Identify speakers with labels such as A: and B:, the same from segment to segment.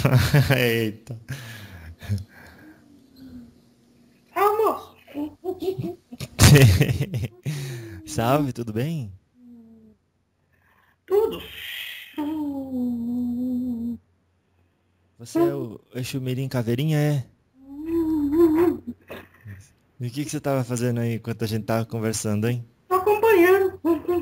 A: Eita.
B: Almoço.
A: Salve, tudo bem?
B: Tudo.
A: Você é o Exu Mirim Caveirinha, é? E o que você tava fazendo aí enquanto a gente tava conversando, hein?
B: Tô acompanhando.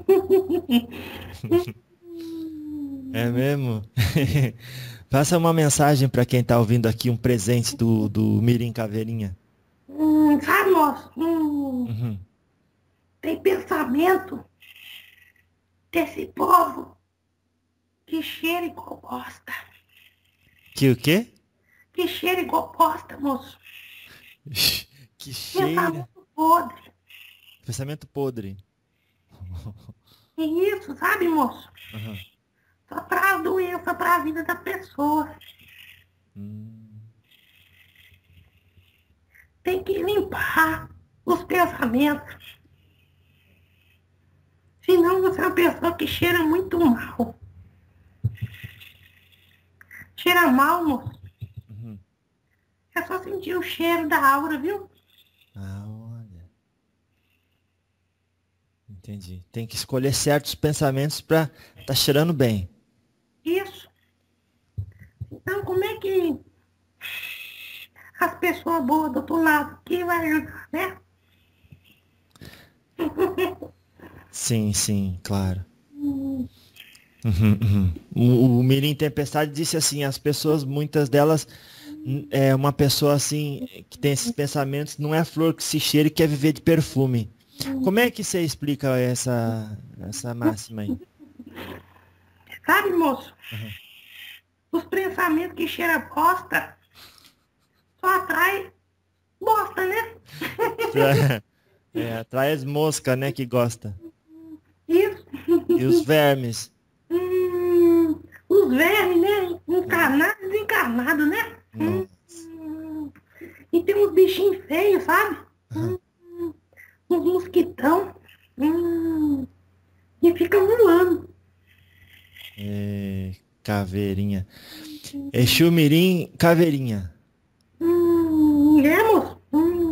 A: É mesmo? Passa uma mensagem pra quem tá ouvindo aqui, um presente do Mirim Caveirinha.
B: Sabe, moço?
A: Uhum.
B: Tem pensamento desse povo que cheira igual bosta.
A: Que o quê?
B: Que cheira igual bosta, moço.
A: Que cheira.
B: Pensamento podre.
A: Pensamento podre.
B: E isso, sabe, moço?
A: Aham.
B: Só traz doença pra vida da pessoa.
A: Hum.
B: Tem que limpar os pensamentos. Senão você é uma pessoa que cheira muito mal. Cheira mal, moço.
A: Uhum.
B: É só sentir o cheiro da aura, viu?
A: Ah, olha. Entendi. Tem que escolher certos pensamentos pra tá cheirando bem.
B: Isso. Então, como é que as pessoas boas do outro lado que vai ajudar, né?
A: Sim, sim, claro. Uhum, uhum. O Mirim Tempestade disse assim, as pessoas, muitas delas, é uma pessoa assim, que tem esses pensamentos, não é a flor que se cheira e quer viver de perfume. Como é que você explica essa máxima aí?
B: Sabe, moço?
A: Uhum.
B: Os pensamentos que cheiram bosta só atrai bosta, né?
A: É, atrai as moscas, né, que gosta.
B: Isso.
A: E os vermes.
B: Os vermes, né?
A: É.
B: Encarnado e desencarnado, né?
A: Nossa.
B: E tem uns bichinhos feios, sabe?
A: Uhum.
B: Uns mosquitão. E fica voando.
A: É, caveirinha. Exu Mirim Caveirinha.
B: É, moço?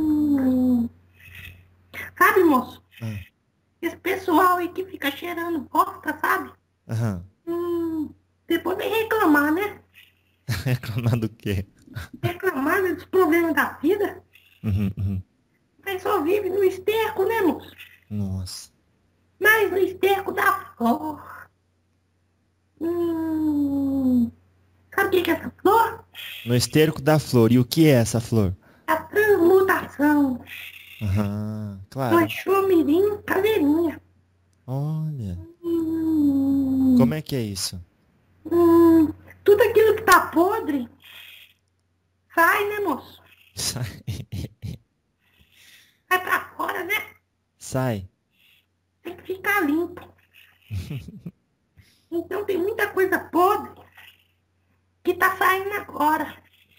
B: Sabe, moço?
A: Ah,
B: Esse pessoal aí que fica cheirando bosta, sabe?
A: aham.
B: Depois vem reclamar, né?
A: Reclamar do quê?
B: Reclamar dos problemas da vida.
A: Uhum, uhum.
B: Mas só vive no esterco, né, moço?
A: Nossa.
B: Mas no esterco da flor. Sabe o que é essa flor?
A: No esterco da flor. E o que é essa flor?
B: A transmutação.
A: Aham,
B: Do
A: claro.
B: Exu Mirim Caveirinha.
A: Olha,
B: Hum,
A: como é que é isso?
B: tudo aquilo que tá podre, sai, né, moço?
A: Sai.
B: Vai pra fora, né?
A: Sai.
B: Tem que ficar limpo. Então tem muita coisa podre que tá saindo agora.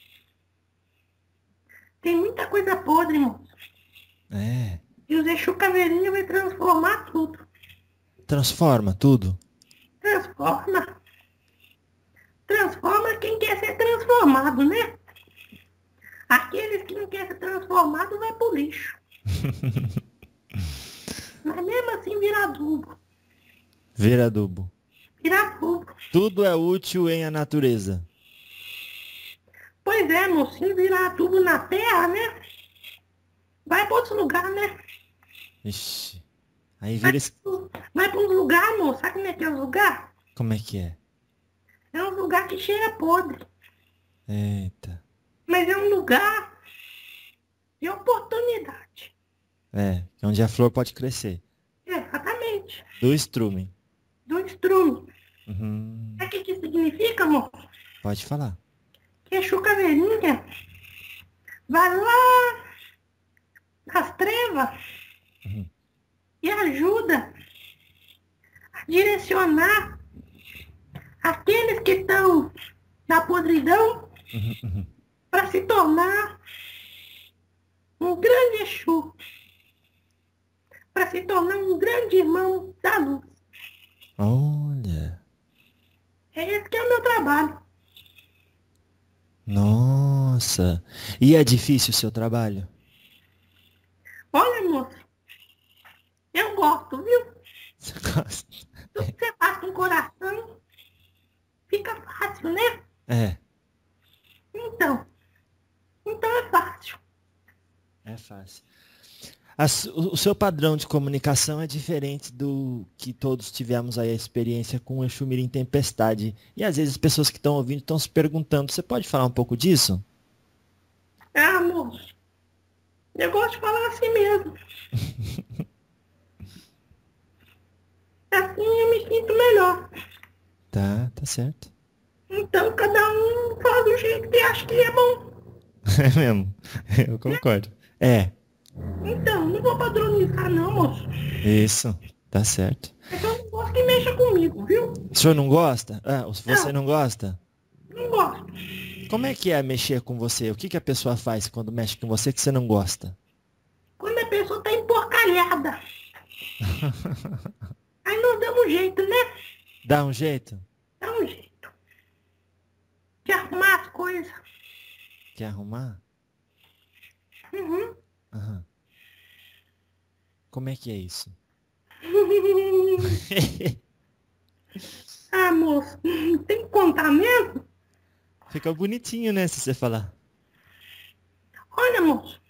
B: Tem muita coisa podre, moço.
A: É.
B: E o Exu Caveirinha vai transformar tudo.
A: Transforma tudo.
B: Transforma. Transforma quem quer ser transformado, né? Aqueles que não querem ser transformados vai pro lixo. Mas mesmo assim vira adubo.
A: Vira adubo.
B: Vira adubo.
A: Tudo é útil em a natureza.
B: Pois é, mocinho, virar adubo na terra, né? Vai para outro lugar, né?
A: Ixi. Aí
B: Vai,
A: vira esse...
B: vai para um lugar, moço. Sabe como é que é o lugar?
A: Como é que é?
B: É um lugar que cheira podre.
A: Eita.
B: Mas é um lugar de oportunidade.
A: É, onde a flor pode crescer.
B: Exatamente.
A: Do estrume.
B: Do estrume.
A: Uhum.
B: Sabe o que significa, moço?
A: Pode falar.
B: Que a chucaveirinha vai lá nas trevas
A: Uhum.
B: e ajuda a direcionar aqueles que estão na podridão
A: Uhum, uhum.
B: para se tornar um grande Exu, para se tornar um grande irmão da luz.
A: Olha.
B: É esse que é o meu trabalho.
A: Nossa. E é difícil o seu trabalho?
B: Olha, moço, eu gosto, viu?
A: Você gosta?
B: Tudo que você faz com o coração fica fácil, né?
A: É,
B: Então, então é fácil.
A: é fácil. O seu padrão de comunicação é diferente do que todos tivemos aí a experiência com o Exu Mirim Tempestade. E às vezes as pessoas que estão ouvindo estão se perguntando, você pode falar um pouco disso?
B: Ah, moço, eu gosto de falar assim mesmo. Assim eu me sinto melhor.
A: Tá certo.
B: Então, cada um faz do jeito que acha que é bom.
A: É mesmo. Eu concordo. É,
B: Então, não vou padronizar não, moço.
A: isso, tá certo.
B: É que eu não gosto que mexa comigo, viu?
A: O senhor não gosta? Ah, você
B: Não,
A: não gosta?
B: não gosto.
A: Como é que é mexer com você? O que que a pessoa faz quando mexe com você que você não gosta?
B: Quando a pessoa tá emporcalhada, aí nós damos um jeito, né?
A: Dá um jeito?
B: Dá um jeito de arrumar as coisas.
A: Quer arrumar?
B: Uhum.
A: Aham. Como é que é isso?
B: Ah, moço, tem que contar mesmo?
A: Fica bonitinho, né, se você falar.
B: Olha, moço,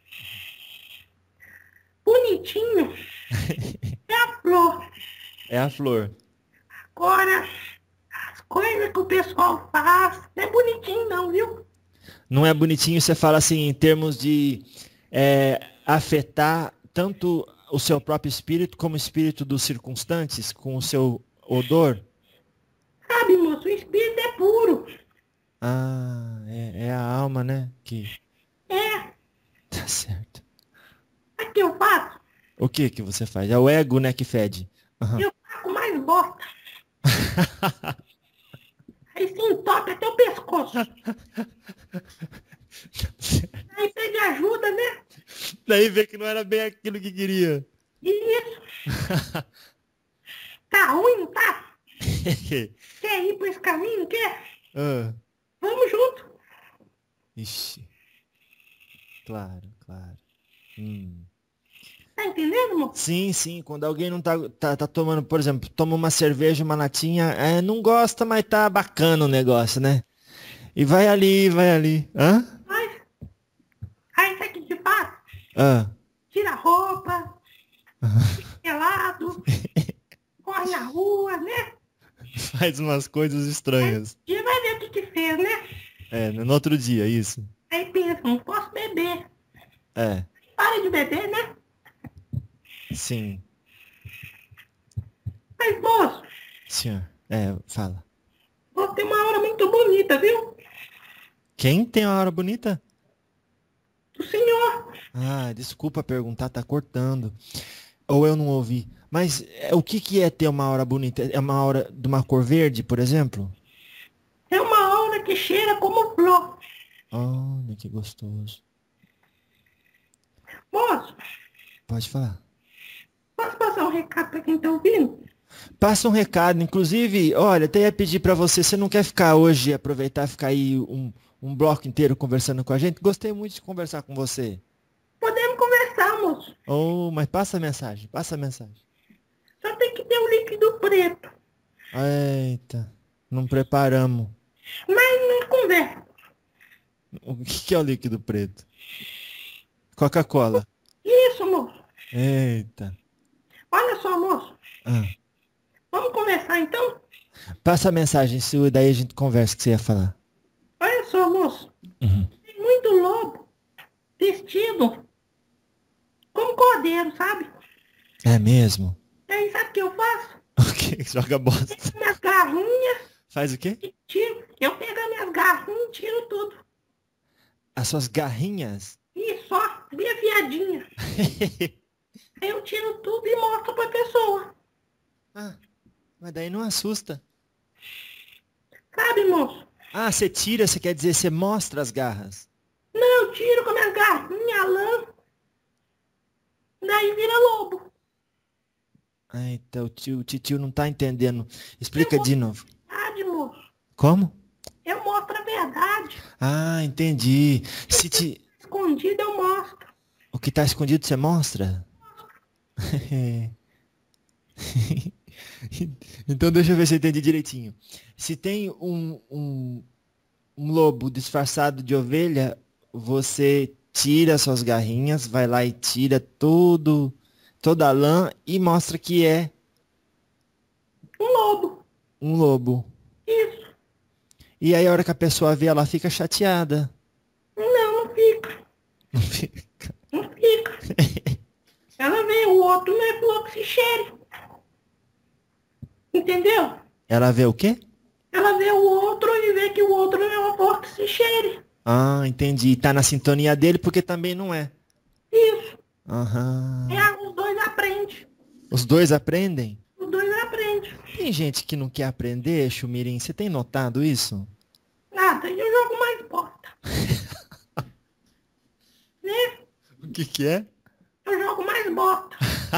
B: bonitinho é a flor.
A: É a flor.
B: Agora, as coisas que o pessoal faz não é bonitinho não, viu?
A: Não é bonitinho, você fala assim, em termos de afetar tanto o seu próprio espírito como o espírito dos circunstantes, com o seu odor?
B: Sabe, moço, o espírito é puro.
A: Ah, é a alma, né? Que
B: É,
A: tá certo.
B: o que eu faço?
A: O que que você faz? É o ego, né, que fede. Aham.
B: Eu faço mais bosta. Aí se entope até o pescoço. Aí pede ajuda, né?
A: Daí vê que não era bem aquilo que queria.
B: Isso. Tá ruim, não tá? Quer ir por esse caminho? Quer?
A: Ah,
B: Vamos junto.
A: ixi. Claro, claro.
B: Tá entendendo, moço?
A: Sim, quando alguém não tá tomando, por exemplo, toma uma cerveja, uma latinha, não gosta, mas tá bacana o negócio, né? E vai ali, vai ali. Hã?
B: Mas, aí sabe o que te faz?
A: Ah.
B: Tira a roupa, pelado, corre na rua, né?
A: Faz umas coisas estranhas.
B: E vai ver o que fez, né?
A: No outro dia, isso.
B: Aí pensa, não posso beber.
A: É,
B: Para de beber, né?
A: sim,
B: Mas, moço,
A: senhor. Fala.
B: você tem uma aura muito bonita, viu?
A: Quem tem uma hora bonita?
B: Do senhor.
A: Ah, desculpa perguntar, tá cortando. Ou eu não ouvi. Mas o que que é ter uma aura bonita? É uma aura de uma cor verde, por exemplo?
B: É uma aura que cheira como flor.
A: Olha que gostoso.
B: Moço,
A: Pode falar.
B: posso passar um recado pra quem tá ouvindo?
A: Passa um recado, inclusive, olha, até ia pedir pra você, você não quer ficar hoje, aproveitar e ficar aí um bloco inteiro conversando com a gente? Gostei muito de conversar com você.
B: Podemos conversar, moço.
A: Oh, mas passa a mensagem, passa a mensagem.
B: Só tem que ter um líquido preto.
A: Eita, não preparamos.
B: Mas não conversa.
A: O que que é o líquido preto? Coca-Cola.
B: Isso, moço.
A: Eita.
B: Olha só, moço.
A: Ah.
B: Vamos conversar então?
A: Passa a mensagem, se daí a gente conversa o que você ia falar.
B: Olha só, moço.
A: Uhum.
B: Tem muito lobo vestido como cordeiro, sabe?
A: É mesmo?
B: E aí, sabe o que eu faço?
A: O que? Joga bosta.
B: Pego minhas garrinhas
A: Faz o quê?
B: e tiro. Eu pego as minhas garrinhas e tiro tudo.
A: As suas garrinhas?
B: E só, bem afiadinha. Aí eu tiro tudo e mostro pra pessoa.
A: Ah, mas daí não assusta.
B: Sabe, moço?
A: Ah, você tira, você quer dizer, você mostra as garras.
B: Não, eu tiro com a minha garrinha, a lã. Daí vira lobo.
A: Eita, o tio não tá entendendo. Explica de novo.
B: Verdade, moço.
A: Como?
B: É uma mostro a verdade.
A: Ah, entendi. Se te...
B: Escondido eu mostro.
A: O que tá escondido você mostra? Então deixa eu ver se eu entendi direitinho. Se tem um lobo disfarçado de ovelha, você tira suas garrinhas, vai lá e tira toda a lã e mostra que é
B: Um lobo.
A: um lobo.
B: Isso.
A: E aí a hora que a pessoa vê, ela fica chateada.
B: Não, não fica.
A: Não fica.
B: Não fica. Ela vê o outro, não é flor que se cheire. Entendeu?
A: Ela vê o quê?
B: Ela vê o outro e vê que o outro não é uma flor que se cheire.
A: Ah, entendi. Tá na sintonia dele porque também não é.
B: Isso.
A: Aham.
B: Os dois aprendem.
A: Os dois aprendem?
B: Os dois aprendem.
A: Tem gente que não quer aprender, Chumirim. Você tem notado isso?
B: Nada, eu jogo mais bota. Né?
A: O que é?
B: Eu jogo mais bota.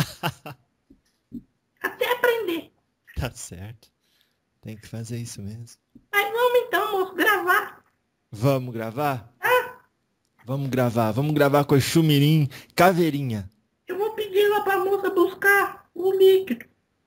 B: Até aprender.
A: Tá certo. Tem que fazer isso mesmo.
B: Mas vamos então, moço, gravar.
A: Vamos gravar?
B: Ah,
A: Vamos gravar. Vamos gravar com a Chumirim Caveirinha.
B: eu vou pedir lá pra moça buscar o líquido.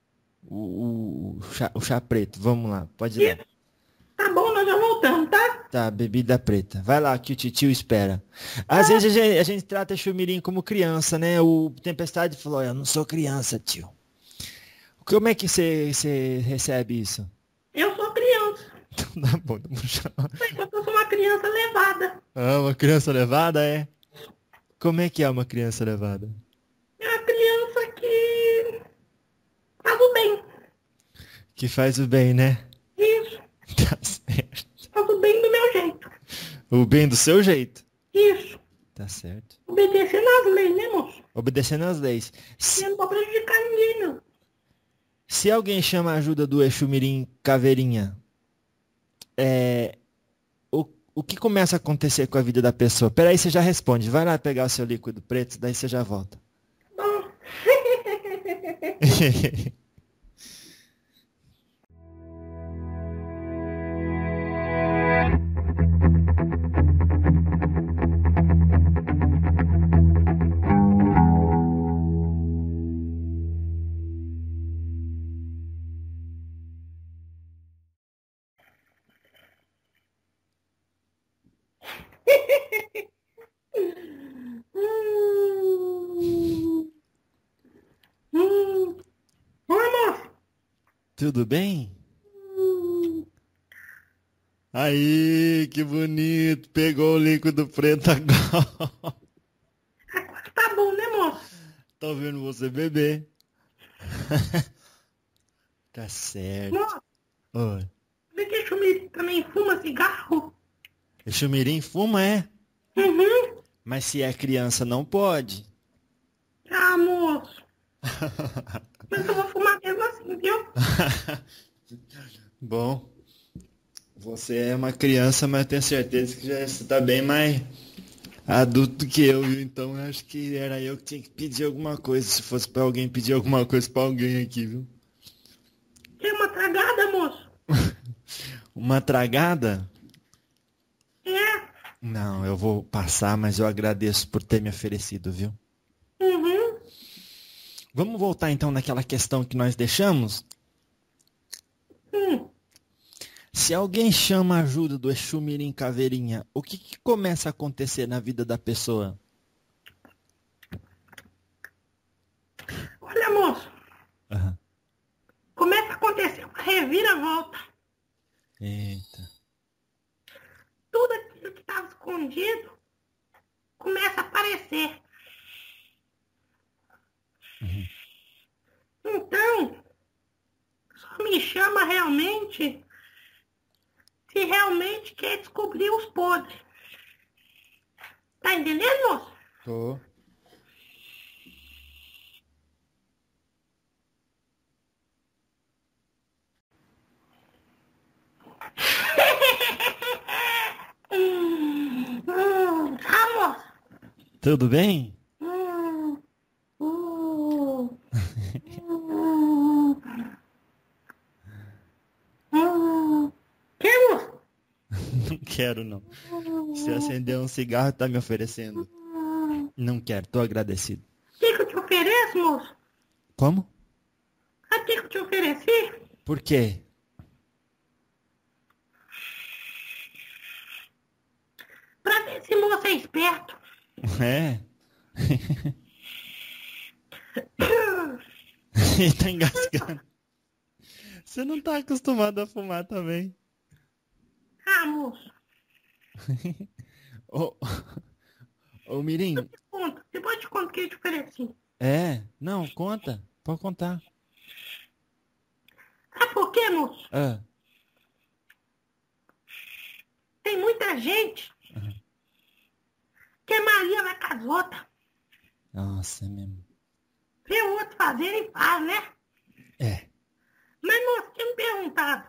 A: O chá preto. Vamos lá. Pode ir lá.
B: Tá bom, nós já voltamos, tá?
A: Tá, bebida preta. Vai lá que o titio espera. Às vezes a gente trata a Chumirim como criança, né? O Tempestade falou, eu não sou criança, tio. Como é que você recebe isso?
B: Eu sou criança.
A: Então tá bom, vamos chamar.
B: Só que eu sou uma criança levada.
A: Ah, uma criança levada, é? Como é que é uma criança levada?
B: É uma criança que faz o bem.
A: Que faz o bem, né?
B: Isso.
A: Tá certo.
B: Faz o bem do meu jeito.
A: O bem do seu jeito.
B: Isso.
A: Tá certo.
B: Obedecendo às leis, né, moço?
A: Obedecendo às leis.
B: Você não pode prejudicar ninguém, não.
A: Se alguém chama a ajuda do Exu Mirim Caveirinha, o que começa a acontecer com a vida da pessoa? Peraí, você já responde. Vai lá pegar o seu líquido preto, daí você já volta.
B: Bom. Oi, moço.
A: Tudo bem? Aí, que bonito. Pegou o líquido preto agora.
B: Agora tá bom, né, moço?
A: Tô vendo você beber. Tá certo.
B: Moço,
A: Oi.
B: vê que Chumiri também fuma cigarro?
A: Exu Mirim fuma, é?
B: Uhum.
A: Mas se é criança, não pode.
B: Ah, moço. Mas eu vou fumar mesmo assim, viu?
A: Bom, você é uma criança, mas eu tenho certeza que já está bem mais adulto que eu, viu? Então eu acho que era eu que tinha que pedir alguma coisa, se fosse para alguém pedir alguma coisa para alguém aqui, viu?
B: Quer uma tragada, moço?
A: Uma tragada?
B: É.
A: Não, eu vou passar, mas eu agradeço por ter me oferecido, viu?
B: Uhum.
A: Vamos voltar então naquela questão que nós deixamos? Se alguém chama a ajuda do Exu Mirim Caveirinha, o que começa a acontecer na vida da pessoa?
B: Olha, moço.
A: Aham.
B: Começa a acontecer uma reviravolta.
A: Eita.
B: Tudo aquilo que estava escondido começa a aparecer.
A: Uhum.
B: Então, só me chama realmente se realmente quer descobrir os podres. Tá entendendo, moço?
A: Tô.
B: Moço?
A: Tudo bem?
B: Hum, hum, hum, que, moço?
A: quero, não. Se acender um cigarro, tá me oferecendo. Não quero, tô agradecido.
B: O que eu te ofereço, moço?
A: Como?
B: O que eu te ofereci?
A: Por quê?
B: Pra ver se moço é esperto.
A: É? Ele tá engasgando. Você não tá acostumado a fumar também.
B: Ah, moço.
A: Ô, ô Mirim,
B: Conta. Depois eu te conto o que eu te ofereci.
A: não, conta. Pode contar.
B: Sabe por quê, moço?
A: Ah,
B: Tem muita gente que é Maria na casota.
A: nossa, é mesmo.
B: Vê o outro fazendo e faz, né?
A: É.
B: Mas, moço, tinha me perguntado.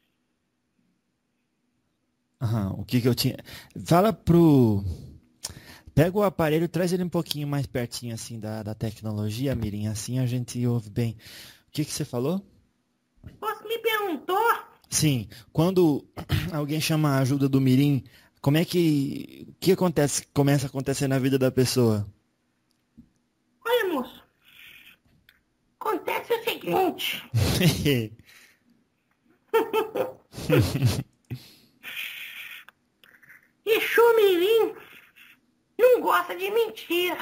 A: O que eu tinha... Fala pro... Pega o aparelho e traz ele um pouquinho mais pertinho, assim, da tecnologia, Mirim. Assim a gente ouve bem. O que você falou?
B: Você me perguntou.
A: Sim, quando alguém chama a ajuda do Mirim, como é que... O que acontece, começa a acontecer na vida da pessoa?
B: Olha, moço. Acontece o seguinte. Exu Mirim não gosta de mentira.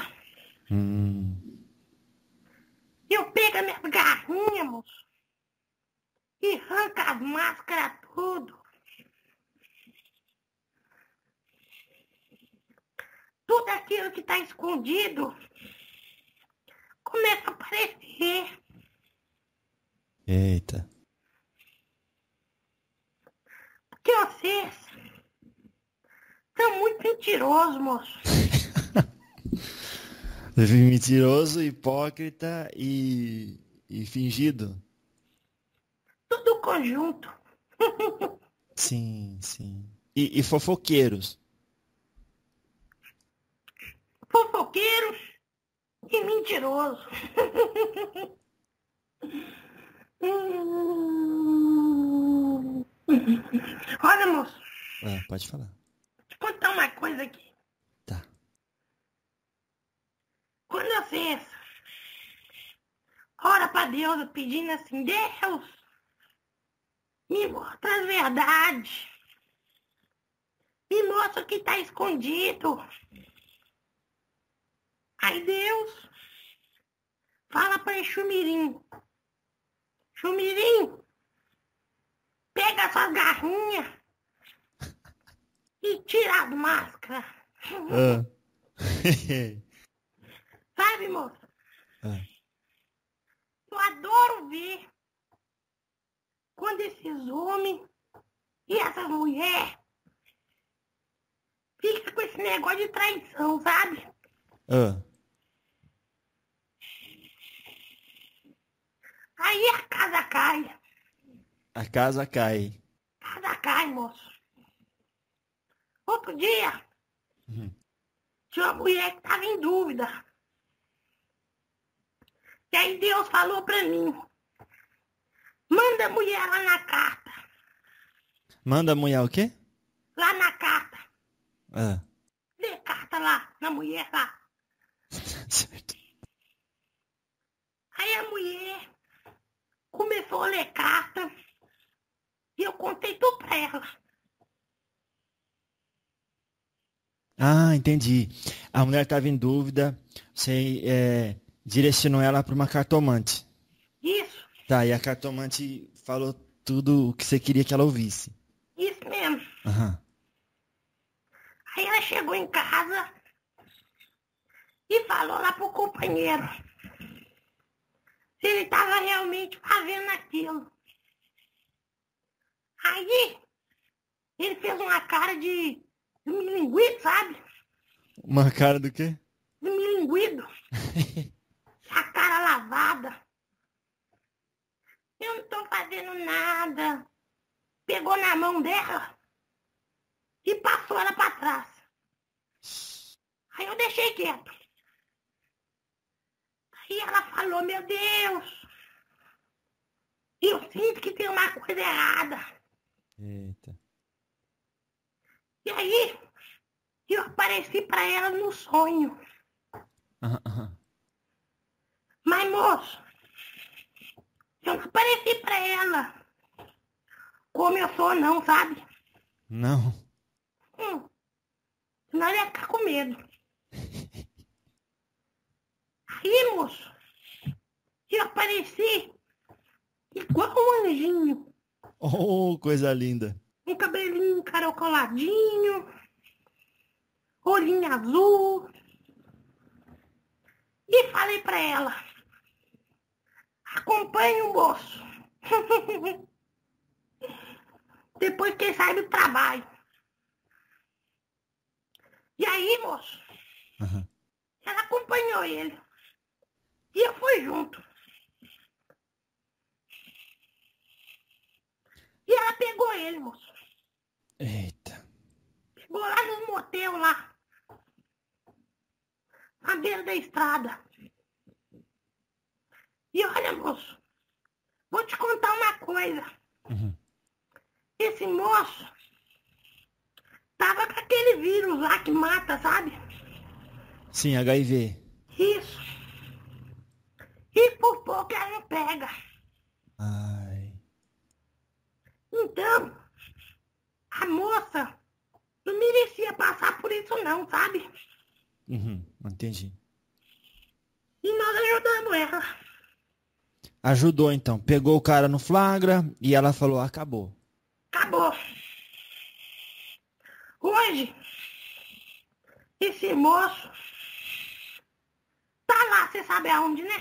B: Eu pego a minha garrinha, moço, e arranca as máscaras tudo. Tudo aquilo que tá escondido começa a aparecer.
A: Eita.
B: Porque vocês são muito mentirosos, moço.
A: Mentiroso, hipócrita e fingido.
B: Tudo conjunto.
A: Sim, sim. E fofoqueiros.
B: Fofoqueiros e mentirosos. Olha, moço,
A: Pode falar.
B: deixa eu contar uma coisa aqui.
A: Tá.
B: Quando vocês ora pra Deus pedindo assim, Deus, me mostra as verdades. Me mostra o que tá escondido. Aí Deus fala pra Exumirim. Exumirim, pega suas garrinhas e tira as máscaras. Sabe, moço? Eu adoro ver quando esses homens e essas mulheres ficam com esse negócio de traição, sabe? Aí a casa cai.
A: A casa cai.
B: A casa cai, moço. Outro dia, tinha uma mulher que estava em dúvida. E aí Deus falou pra mim, manda a mulher lá na carta.
A: Manda a mulher o quê?
B: Lá na carta.
A: Ah.
B: Dê carta lá, na mulher lá.
A: Certo.
B: Aí a mulher começou a ler carta e eu contei tudo pra ela.
A: Ah, entendi. A mulher estava em dúvida, você direcionou ela para uma cartomante.
B: Isso,
A: Tá, e a cartomante falou tudo o que você queria que ela ouvisse.
B: isso mesmo.
A: Aham.
B: Aí ela chegou em casa e falou lá pro companheiro se ele estava realmente fazendo aquilo. Aí ele fez uma cara de milinguido, sabe?
A: Uma cara do quê?
B: De milinguido. A cara lavada. Eu não tô fazendo nada. Pegou na mão dela e passou ela pra trás. Aí eu deixei quieto. Aí ela falou, meu Deus, eu sinto que tem uma coisa errada.
A: Eita.
B: E aí, eu apareci pra ela no sonho. Mas, moço, eu não apareci pra ela como eu sou, não, sabe?
A: Não.
B: Senão ela ia ficar com medo. Aí, moço, eu apareci igual um anjinho.
A: Oh, coisa linda.
B: Um cabelinho encaracoladinho, olhinho azul. E falei pra ela, acompanhe o moço. Depois que ele sai do trabalho. E aí, moço, ela acompanhou ele. E eu fui junto. E ela pegou ele, moço.
A: Eita.
B: Pegou lá no motel lá. Na beira da estrada. E olha, moço, vou te contar uma coisa. Esse moço tava com aquele vírus lá que mata, sabe?
A: Sim, HIV.
B: Isso. E por pouco ela não pega.
A: Ai.
B: Então, a moça não merecia passar por isso não, sabe?
A: Entendi.
B: E nós ajudamos ela.
A: Ajudou então. Pegou o cara no flagra e ela falou, acabou.
B: Acabou. Hoje, esse moço tá lá, você sabe aonde, né?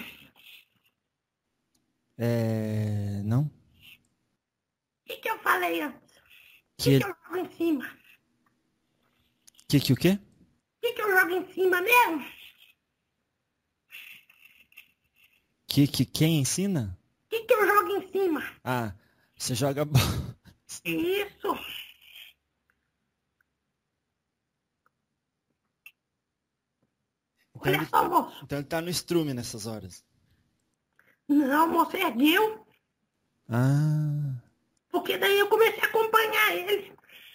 A: Não?
B: O que eu falei antes? O
A: Que
B: que eu jogo em cima?
A: o quê?
B: O que eu jogo em cima mesmo?
A: Quem ensina?
B: O que eu jogo em cima?
A: Ah, você joga bola.
B: Isso. Olha só, moço.
A: Então ele tá no estrume nessas horas.
B: Não, moço, ergueu.
A: Ah.
B: Porque daí eu comecei a acompanhar ele.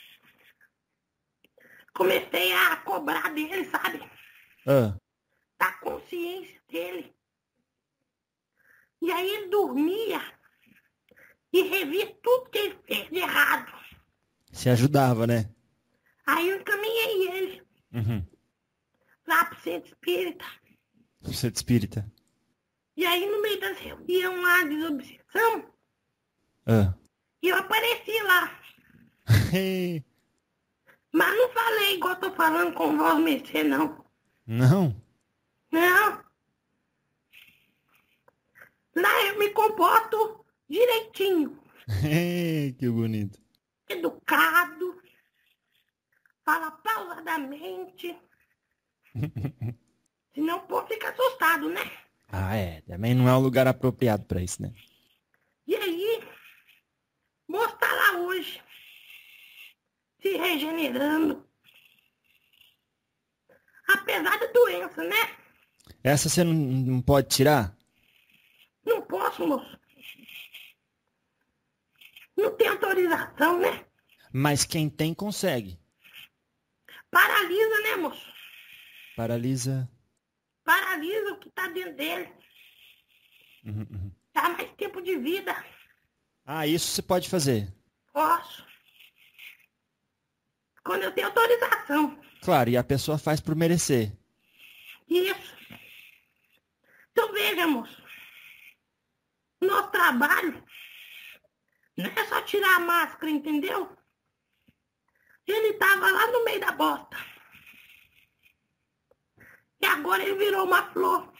B: Comecei a cobrar dele, sabe? Da consciência dele. E aí ele dormia e revia tudo que ele fez de errado.
A: Se ajudava, né?
B: Aí eu encaminhei ele lá pro centro espírita.
A: Você é espírita.
B: E aí no meio das reuniões lá de obsessão, eu apareci lá. Mas não falei igual tô falando com voz mexer, não.
A: Não?
B: Não. Lá eu me comporto direitinho.
A: Que bonito.
B: Educado. Fala pausadamente. Senão o povo fica assustado, né?
A: Ah, é. Também não é um lugar apropriado pra isso, né?
B: E aí, o moço tá lá hoje. Se regenerando. Apesar da doença, né?
A: Essa você não pode tirar?
B: Não posso, moço. Não tem autorização, né?
A: Mas quem tem, consegue.
B: Paralisa, né, moço?
A: Paralisa.
B: Paralisa o que tá dentro dele. Dá mais tempo de vida.
A: Ah, isso você pode fazer.
B: Posso. Quando eu tenho autorização.
A: Claro, e a pessoa faz por merecer.
B: Isso. Então veja, moço. Nosso trabalho não é só tirar a máscara, entendeu? Ele tava lá no meio da bosta. E agora ele virou uma flor.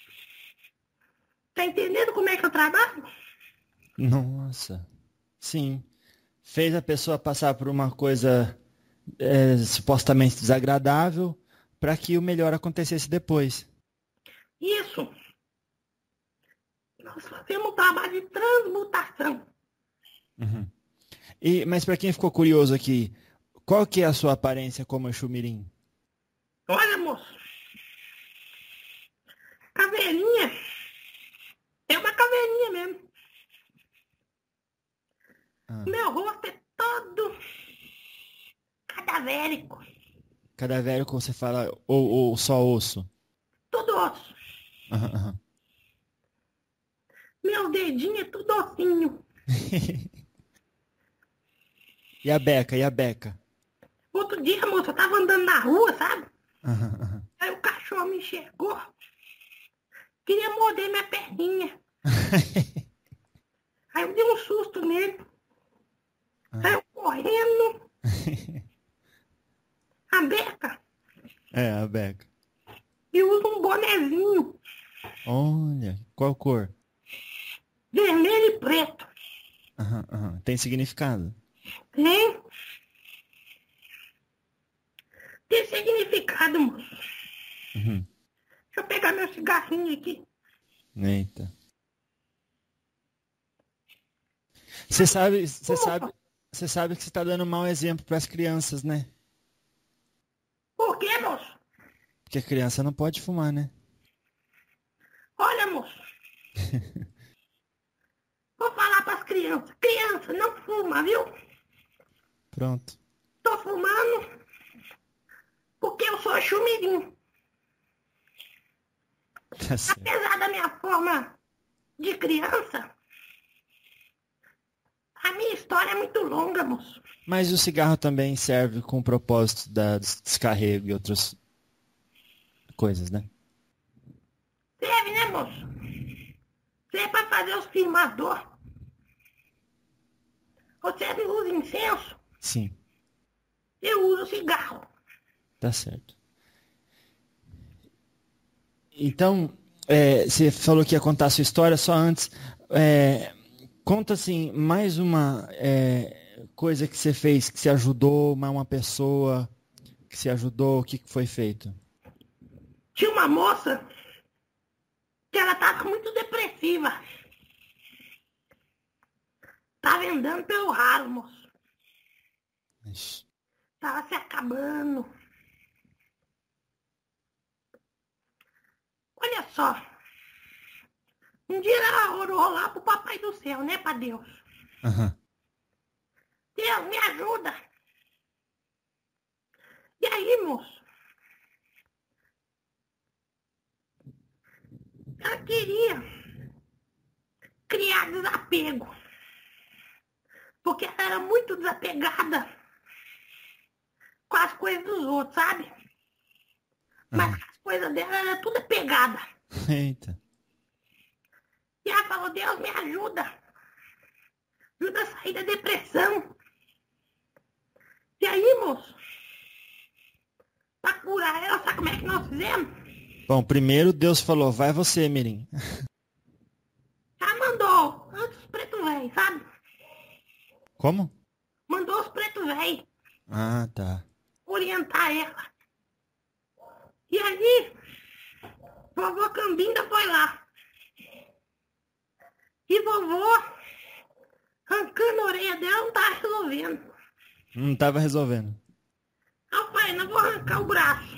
B: Tá entendendo como é que eu trabalho?
A: Nossa. Sim. Fez a pessoa passar por uma coisa supostamente desagradável para que o melhor acontecesse depois.
B: Isso. Nós fazemos um trabalho de transmutação.
A: Mas para quem ficou curioso aqui, qual que é a sua aparência como Exu Mirim?
B: Olha, moço. Caveirinha. É uma caveirinha mesmo. Meu rosto é todo cadavérico.
A: Cadavérico você fala ou só osso?
B: Tudo osso.
A: Aham, aham.
B: Meu dedinho é tudo ossinho.
A: E a beca, e a beca?
B: Outro dia, moço, eu tava andando na rua, sabe?
A: Aham, aham.
B: Aí o cachorro me enxergou. Queria morder minha perninha. Aí eu dei um susto nele. Aí eu correndo. A beca.
A: É, a beca.
B: E usa um bonezinho.
A: Olha, qual cor?
B: Vermelho e preto.
A: Aham, aham. Tem significado?
B: Tem? Tem significado, moço.
A: Uhum.
B: Deixa eu pegar meu cigarrinho aqui.
A: Eita. Você sabe que você está dando um mau exemplo para as crianças, né?
B: Por quê, moço?
A: Porque a criança não pode fumar, né?
B: Olha, moço. Vou falar pras crianças. Criança, não fuma, viu?
A: Pronto.
B: Tô fumando porque eu sou chumirim.
A: Tá certo.
B: Apesar da minha forma de criança, a minha história é muito longa, moço.
A: Mas o cigarro também serve com o propósito da descarrego e outras coisas, né?
B: Serve, né, moço? Serve pra fazer os firmador. Você usa incenso?
A: Sim,
B: Eu uso cigarro.
A: tá certo. Então, você falou que ia contar a sua história, só antes, conta assim, mais uma coisa que você fez, que você ajudou uma pessoa, que você ajudou, o que foi feito?
B: Tinha uma moça que ela tava muito depressiva. Tava andando pelo ralo, moço.
A: Ixi.
B: Tava se acabando. Olha só. Um dia ela orou lá pro Papai do Céu, né, pra Deus.
A: Aham.
B: Deus, me ajuda. E aí, moço? Ela queria criar desapego. Porque ela era muito desapegada com as coisas dos outros, sabe? Mas
A: Aham.
B: as coisas dela eram tudo pegada.
A: Eita.
B: E ela falou, Deus, me ajuda. Ajuda a sair da depressão. E aí, moço? Pra curar ela, sabe como é que nós fizemos?
A: Bom, primeiro Deus falou, vai você, Mirim.
B: Ela mandou antes os pretos velhos, sabe?
A: Como?
B: Mandou os pretos velhos
A: Ah, tá.
B: orientar ela. E aí, vovó Cambinda foi lá. E vovó, arrancando a orelha dela, não tá resolvendo.
A: Não tava resolvendo.
B: Aí eu falei, não vou arrancar o braço.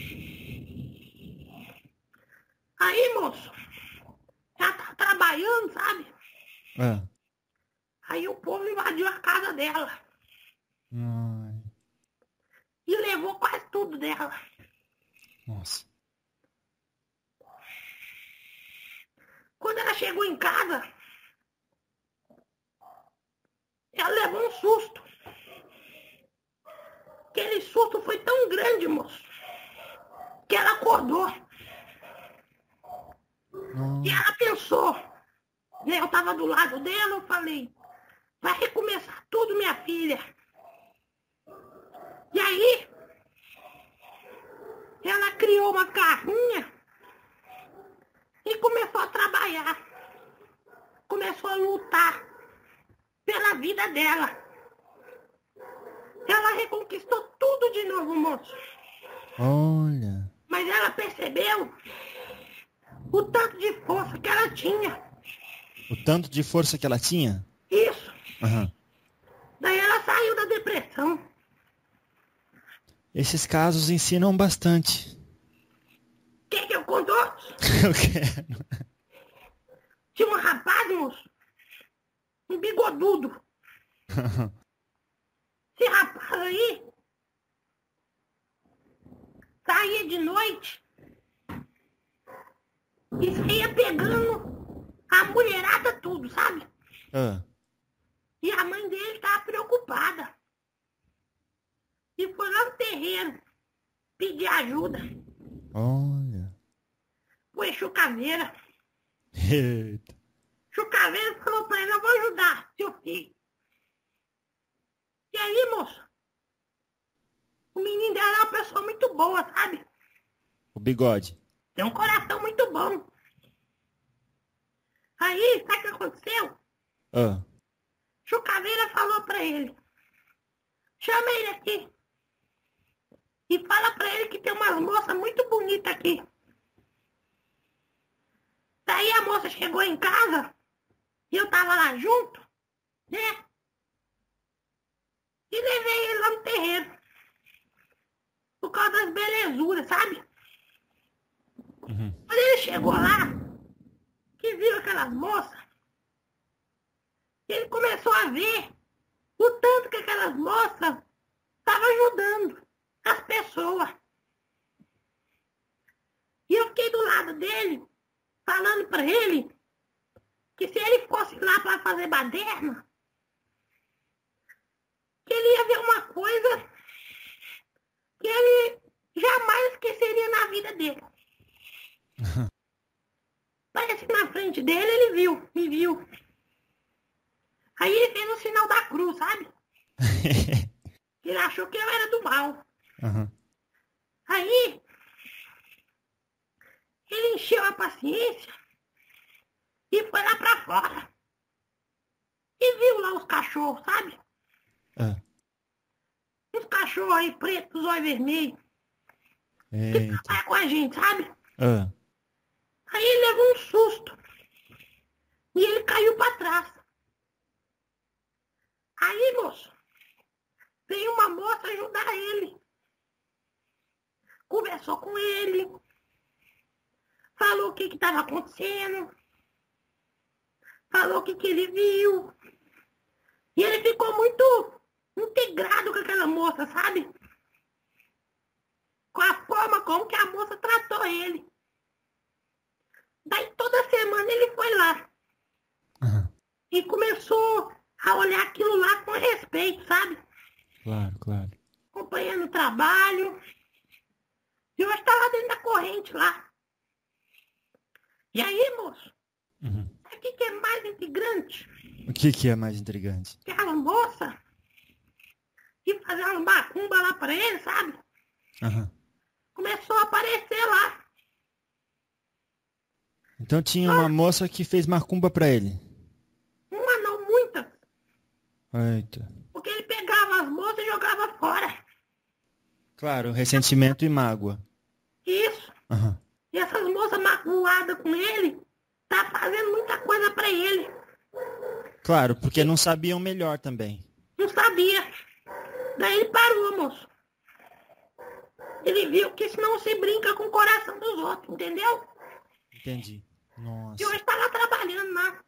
B: Aí, moço, ela tá trabalhando, sabe?
A: Ah.
B: Aí o povo invadiu a casa dela
A: Ai,
B: e levou quase tudo dela.
A: nossa.
B: Quando ela chegou em casa, ela levou um susto. Aquele susto foi tão grande, moço, que ela acordou. E ela pensou, né? Eu tava do lado dela, eu falei, vai recomeçar tudo, minha filha. E aí, ela criou uma carrinha e começou a trabalhar. Começou a lutar pela vida dela. Ela reconquistou tudo de novo, moço.
A: Olha.
B: Mas ela percebeu o tanto de força que ela tinha.
A: O tanto de força que ela tinha?
B: Isso.
A: Aham.
B: Daí ela saiu da depressão.
A: Esses casos ensinam bastante.
B: Quer que eu conte outros?
A: Eu quero.
B: Tinha um rapaz, moço, um bigodudo. Esse rapaz aí, saía de noite e saía pegando a mulherada tudo, sabe?
A: Ah,
B: E a mãe dele estava preocupada. E foi lá no terreiro pedir ajuda.
A: olha.
B: O Exu Caveira.
A: Eita.
B: Exu Caveira falou pra ele, eu vou ajudar seu filho. E aí, moço? O menino dela é uma pessoa muito boa, sabe?
A: O bigode.
B: Tem um coração muito bom. Aí, sabe o que aconteceu?
A: Ah,
B: Exu Caveira falou pra ele, chama ele aqui. E fala pra ele que tem umas moças muito bonitas aqui. Daí a moça chegou em casa, e eu tava lá junto, né? E levei ele lá no terreiro. Por causa das belezuras, sabe? Quando ele chegou lá, que viu aquelas moças, ele começou a ver o tanto que aquelas moças estavam ajudando as pessoas. E eu fiquei do lado dele, falando pra ele que se ele fosse lá pra fazer baderna, que ele ia ver uma coisa que ele jamais esqueceria na vida dele. Parece que na frente dele ele viu, me viu. Aí ele fez o sinal da cruz, sabe? Ele achou que eu era do mal.
A: Uhum.
B: Aí ele encheu a paciência e foi lá pra fora. E viu lá os cachorros, sabe?
A: Ah,
B: Uns cachorros aí pretos, olhos vermelhos. Que
A: eita.
B: trabalham com a gente, sabe?
A: Ah,
B: Aí ele levou um susto. E ele caiu pra trás. Aí, moço, veio uma moça ajudar ele. Conversou com ele. Falou o que estava acontecendo. Falou o que ele viu. E ele ficou muito integrado com aquela moça, sabe? Com a forma como que a moça tratou ele. Daí toda semana ele foi lá.
A: uhum.
B: E começou a olhar aquilo lá com respeito, sabe?
A: Claro, claro.
B: Acompanhando o trabalho. E hoje tá lá dentro da corrente lá. E aí, moço?
A: Uhum.
B: Sabe o que é mais integrante?
A: O que é mais intrigante?
B: Aquela moça e fazer uma macumba lá pra ele, sabe?
A: Uhum.
B: Começou a aparecer lá.
A: Então tinha uma moça que fez macumba pra ele.
B: Uma não, muitas.
A: Eita.
B: Porque ele pegava as moças e jogava fora.
A: Claro, ressentimento e mágoa.
B: Isso.
A: Uhum.
B: E essas moças magoadas com ele, tá fazendo muita coisa pra ele.
A: Claro, porque não sabiam melhor também.
B: Não sabia. Daí ele parou, moço. Ele viu que isso não se brinca com o coração dos outros, entendeu?
A: Entendi. Nossa.
B: E hoje tá lá trabalhando lá.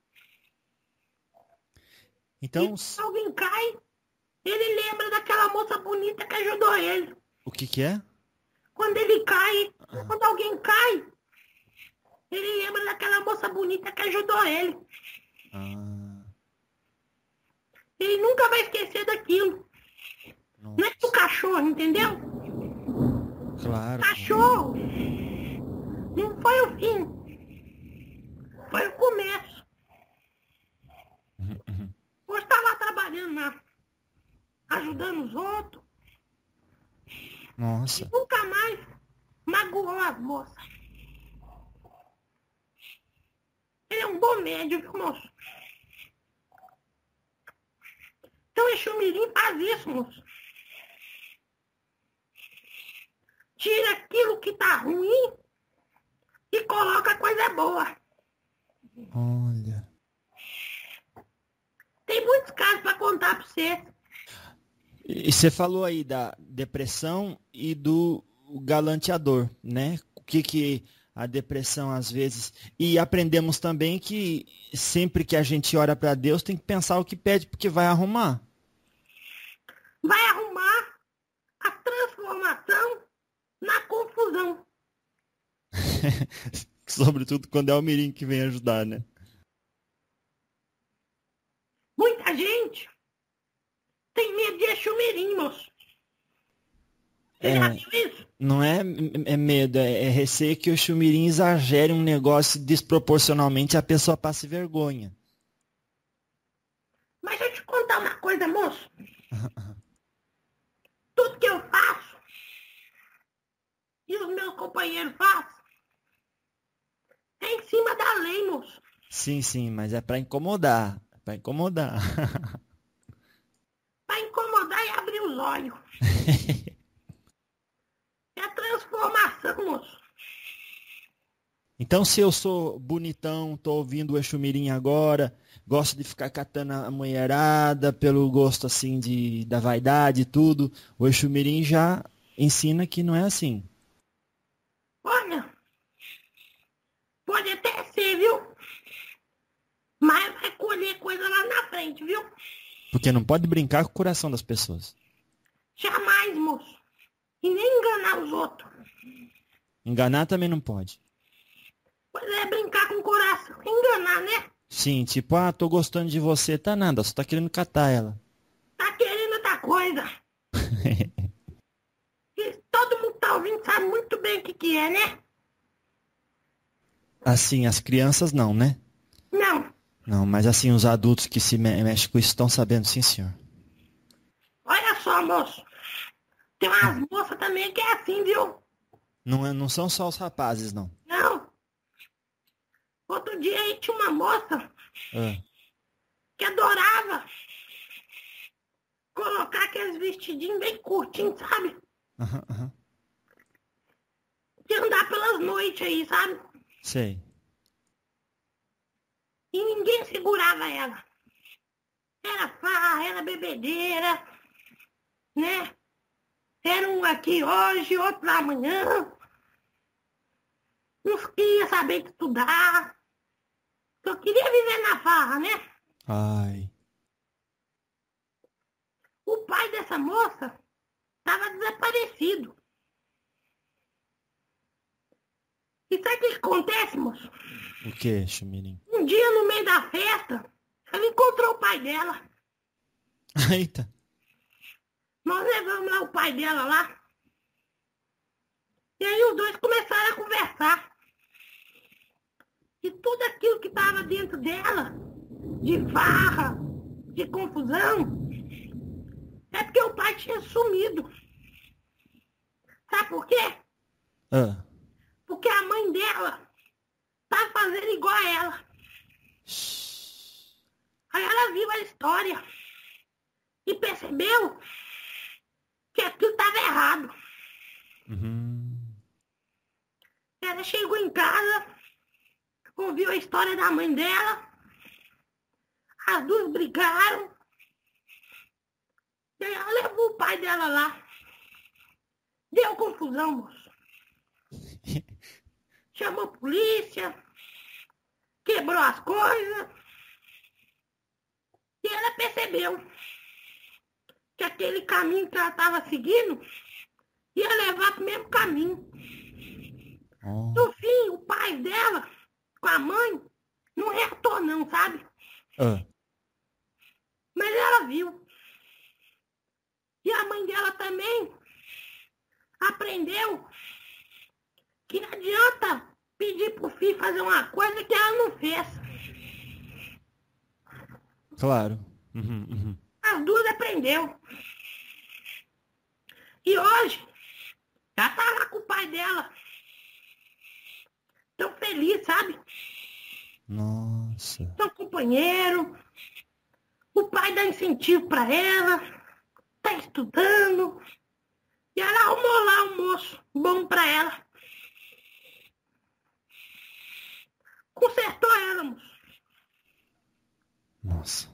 A: Então,
B: E se alguém cai, ele lembra daquela moça bonita que ajudou ele.
A: o que é?
B: Quando ele cai, quando alguém cai, ele lembra daquela moça bonita que ajudou ele.
A: Ah,
B: Ele nunca vai esquecer daquilo. Não é
A: nossa.
B: do cachorro, entendeu?
A: Claro.
B: Cachorro não foi o fim. Foi o começo.
A: Uhum.
B: Hoje tá lá trabalhando lá, ajudando os outros.
A: Nossa.
B: Nunca mais magoou as moças. Ele é um bom médium, viu, moço? Então Exu Mirim faz isso, moço. Tira aquilo que tá ruim e coloca coisa boa.
A: Olha.
B: Tem muitos casos pra contar pra você.
A: E você falou aí da depressão e do galanteador, né? O que a depressão às vezes... E aprendemos também que sempre que a gente ora para Deus tem que pensar o que pede, porque vai arrumar.
B: Vai arrumar a transformação na confusão.
A: Sobretudo quando é o mirim que vem ajudar, né?
B: Muita gente tem medo de Exu Mirim, moço. Você já viu isso?
A: Não é medo, é receio que o Exu Mirim exagere um negócio desproporcionalmente e a pessoa passe vergonha.
B: Mas deixa eu te contar uma coisa, moço. Tudo que eu faço e os meus companheiros fazem é em cima da lei, moço.
A: Sim, mas é pra incomodar. É pra incomodar.
B: Pra incomodar e abrir os olhos. É a transformação, moço.
A: Então, se eu sou bonitão, tô ouvindo o Exu Mirim agora, gosto de ficar catando a mulherada pelo gosto assim da vaidade e tudo, o Exu Mirim já ensina que não é assim.
B: Olha, pode até ser, viu? Mas vai colher coisa lá na frente, viu?
A: Porque não pode brincar com o coração das pessoas.
B: Jamais, moço. E nem enganar os outros.
A: Enganar também não pode.
B: Pois é, brincar com o coração. Enganar, né?
A: Sim, tipo, tô gostando de você, tá nada, só tá querendo catar ela.
B: Tá querendo outra coisa. E todo mundo tá ouvindo sabe muito bem o que é, né?
A: Assim, as crianças não, né?
B: Não.
A: Não, mas assim, os adultos que se mexem com isso estão sabendo, sim, senhor.
B: Olha só, moço. Tem umas moças também que é assim, viu?
A: Não são só os rapazes, não.
B: Não. Outro dia aí tinha uma moça que adorava colocar aqueles vestidinhos bem curtinhos, sabe? De andar pelas noites aí, sabe?
A: Sei.
B: E ninguém segurava ela. Era farra, era bebedeira, né? Era um aqui hoje, outro amanhã. Não queria saber de estudar. Só queria viver na farra, né?
A: Ai.
B: O pai dessa moça estava desaparecido. E sabe o que acontece, moço?
A: O que, Chumirim?
B: Um dia, no meio da festa, ela encontrou o pai dela.
A: Eita.
B: Nós levamos lá o pai dela lá. E aí os dois começaram a conversar. E tudo aquilo que estava dentro dela, de farra, de confusão, é porque o pai tinha sumido. Sabe por quê? Porque a mãe dela tá fazendo igual a ela. Aí ela viu a história e percebeu que aquilo estava errado. Ela chegou em casa, ouviu a história da mãe dela, as duas brigaram, e aí ela levou o pai dela lá. Deu confusão, moço. Chamou a polícia, quebrou as coisas, e ela percebeu que aquele caminho que ela estava seguindo ia levar para o mesmo caminho. No fim, o pai dela, com a mãe, não reatou não, sabe? Mas ela viu. E a mãe dela também aprendeu que não adianta pedir pro filho fazer uma coisa que ela não fez.
A: Claro.
B: As duas aprendeu. E hoje, ela tá lá com o pai dela. Tão feliz, sabe?
A: Nossa.
B: Tão companheiro. O pai dá incentivo pra ela. Tá estudando. E ela arrumou lá um moço bom pra ela. Consertou ela, moço.
A: Nossa.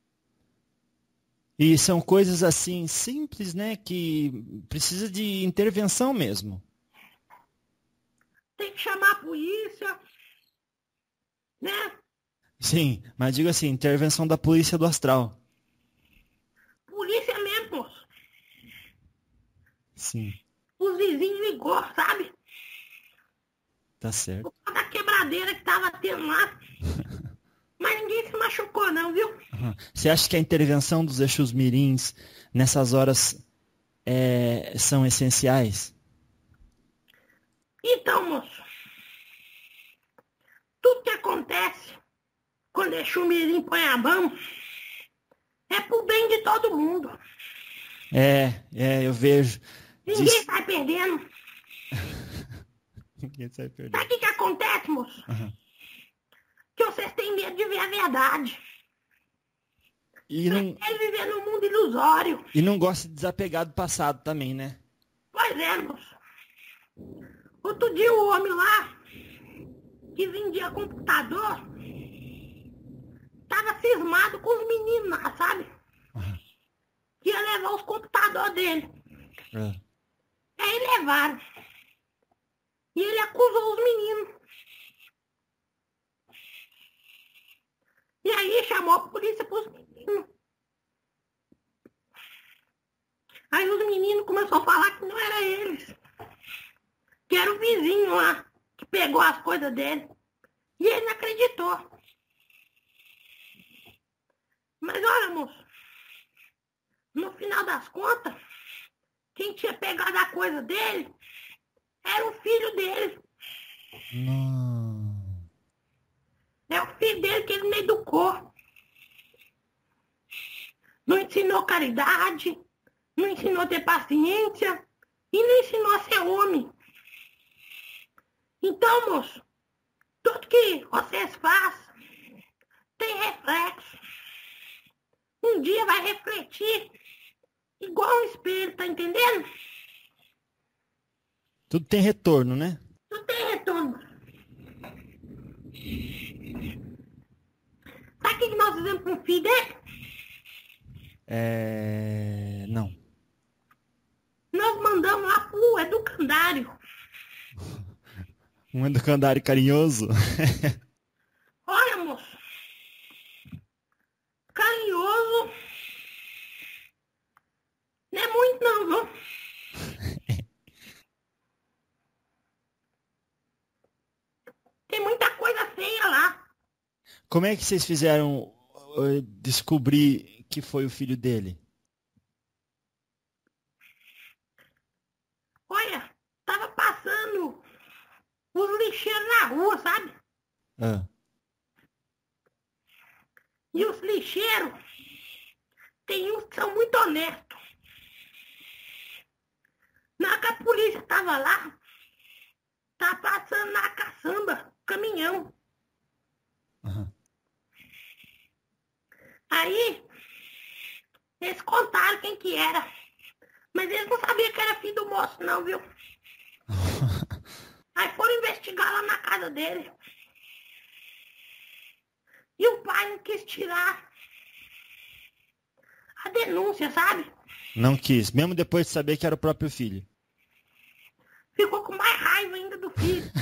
A: E são coisas assim simples, né? Que precisa de intervenção mesmo.
B: Tem que chamar a polícia, né?
A: Sim, mas digo assim, intervenção da polícia do astral.
B: Polícia mesmo, moço.
A: Sim.
B: Os vizinho ligou, sabe?
A: Tá certo.
B: Por causa da quebradeira que tava tendo lá. Mas ninguém se machucou não, viu?
A: Você acha que a intervenção dos Exus Mirins nessas horas são essenciais?
B: Então, moço, tudo que acontece quando Exu Mirim põe a mão é pro bem de todo mundo.
A: Eu vejo.
B: Ninguém sai perdendo.
A: Ninguém sai perdendo.
B: Sabe o que acontece, moço? Que vocês têm medo de ver a verdade. Vocês querem viver num mundo ilusório.
A: E não gosta de desapegar do passado também, né?
B: Pois é, moço. Outro dia o homem lá, que vendia computador, tava cismado com os meninos lá, sabe? Que ia levar os computadores dele. Aí levaram. E ele acusou os meninos. E aí chamou a polícia pros meninos. Aí os meninos começaram a falar que não era eles. Que era o vizinho lá, que pegou as coisas dele. E ele não acreditou. Mas olha, moço, no final das contas, quem tinha pegado a coisa dele era o filho dele.
A: Não.
B: É o filho dele que ele não educou. Não ensinou caridade, não ensinou a ter paciência e não ensinou a ser homem. Então, moço, tudo que vocês fazem tem reflexo. Um dia vai refletir igual um espelho, tá entendendo?
A: Tudo tem retorno, né?
B: Tudo tem retorno. Sabe o que nós fizemos com o filho dele?
A: Não.
B: Nós mandamos lá pro educandário.
A: Um educandário carinhoso?
B: Olha, moço. Carinhoso. Não é muito não, viu? Tem muita coisa feia lá.
A: Como é que vocês fizeram descobrir que foi o filho dele?
B: Olha, tava passando os lixeiros na rua, sabe? E os lixeiros tem uns que são muito honestos. Na hora que a polícia tava lá, tá passando na caçamba, caminhão. Aí, eles contaram quem que era. Mas eles não sabiam que era filho do moço, não, viu? Aí foram investigar lá na casa dele. E o pai não quis tirar a denúncia, sabe?
A: Não quis, mesmo depois de saber que era o próprio filho.
B: Ficou com mais raiva ainda do filho.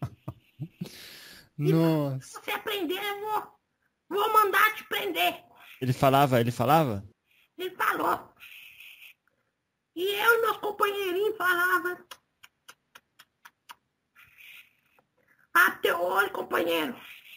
A: Nossa.
B: Se você aprender, eu vou mandar te prender.
A: Ele falava?
B: Ele falou. E eu e meus companheirinhos falavam. Abre teu olho, companheiro.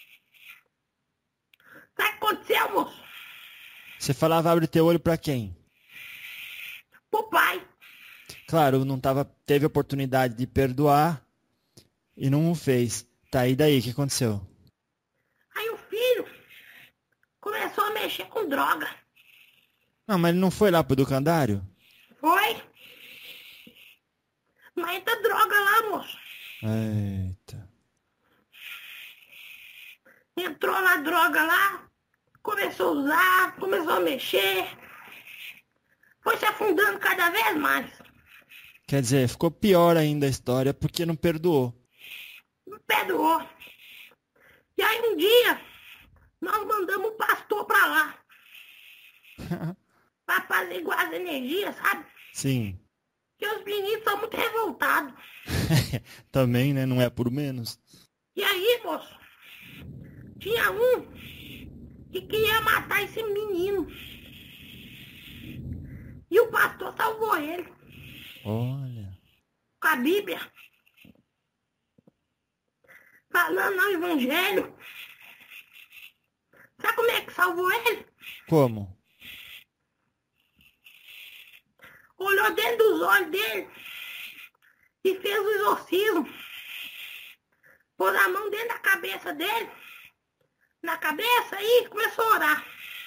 B: Sabe o que aconteceu, moço?
A: Você falava abre teu olho pra quem?
B: Pro pai.
A: Claro, teve oportunidade de perdoar e não o fez. Tá, e daí, o que aconteceu?
B: Aí o filho começou a mexer com droga.
A: Não, mas ele não foi lá pro educandário?
B: Foi. Mas entra droga lá, moço.
A: Eita.
B: Entrou na droga lá, começou a usar, começou a mexer. Foi se afundando cada vez mais.
A: Quer dizer, ficou pior ainda a história porque não perdoou.
B: Não perdoou. E aí um dia, nós mandamos um pastor pra lá. Pra apaziguar as energias, sabe?
A: Sim.
B: Porque os meninos são muito revoltados.
A: Também, né? Não é por menos.
B: E aí, moço, tinha um que queria matar esse menino. E o pastor salvou ele.
A: Olha.
B: Com Bíblia, falando no Evangelho. Sabe como é que salvou ele?
A: Como?
B: Olhou dentro dos olhos dele e fez o exorcismo. Pôs a mão dentro da cabeça dele, na cabeça, e começou a orar.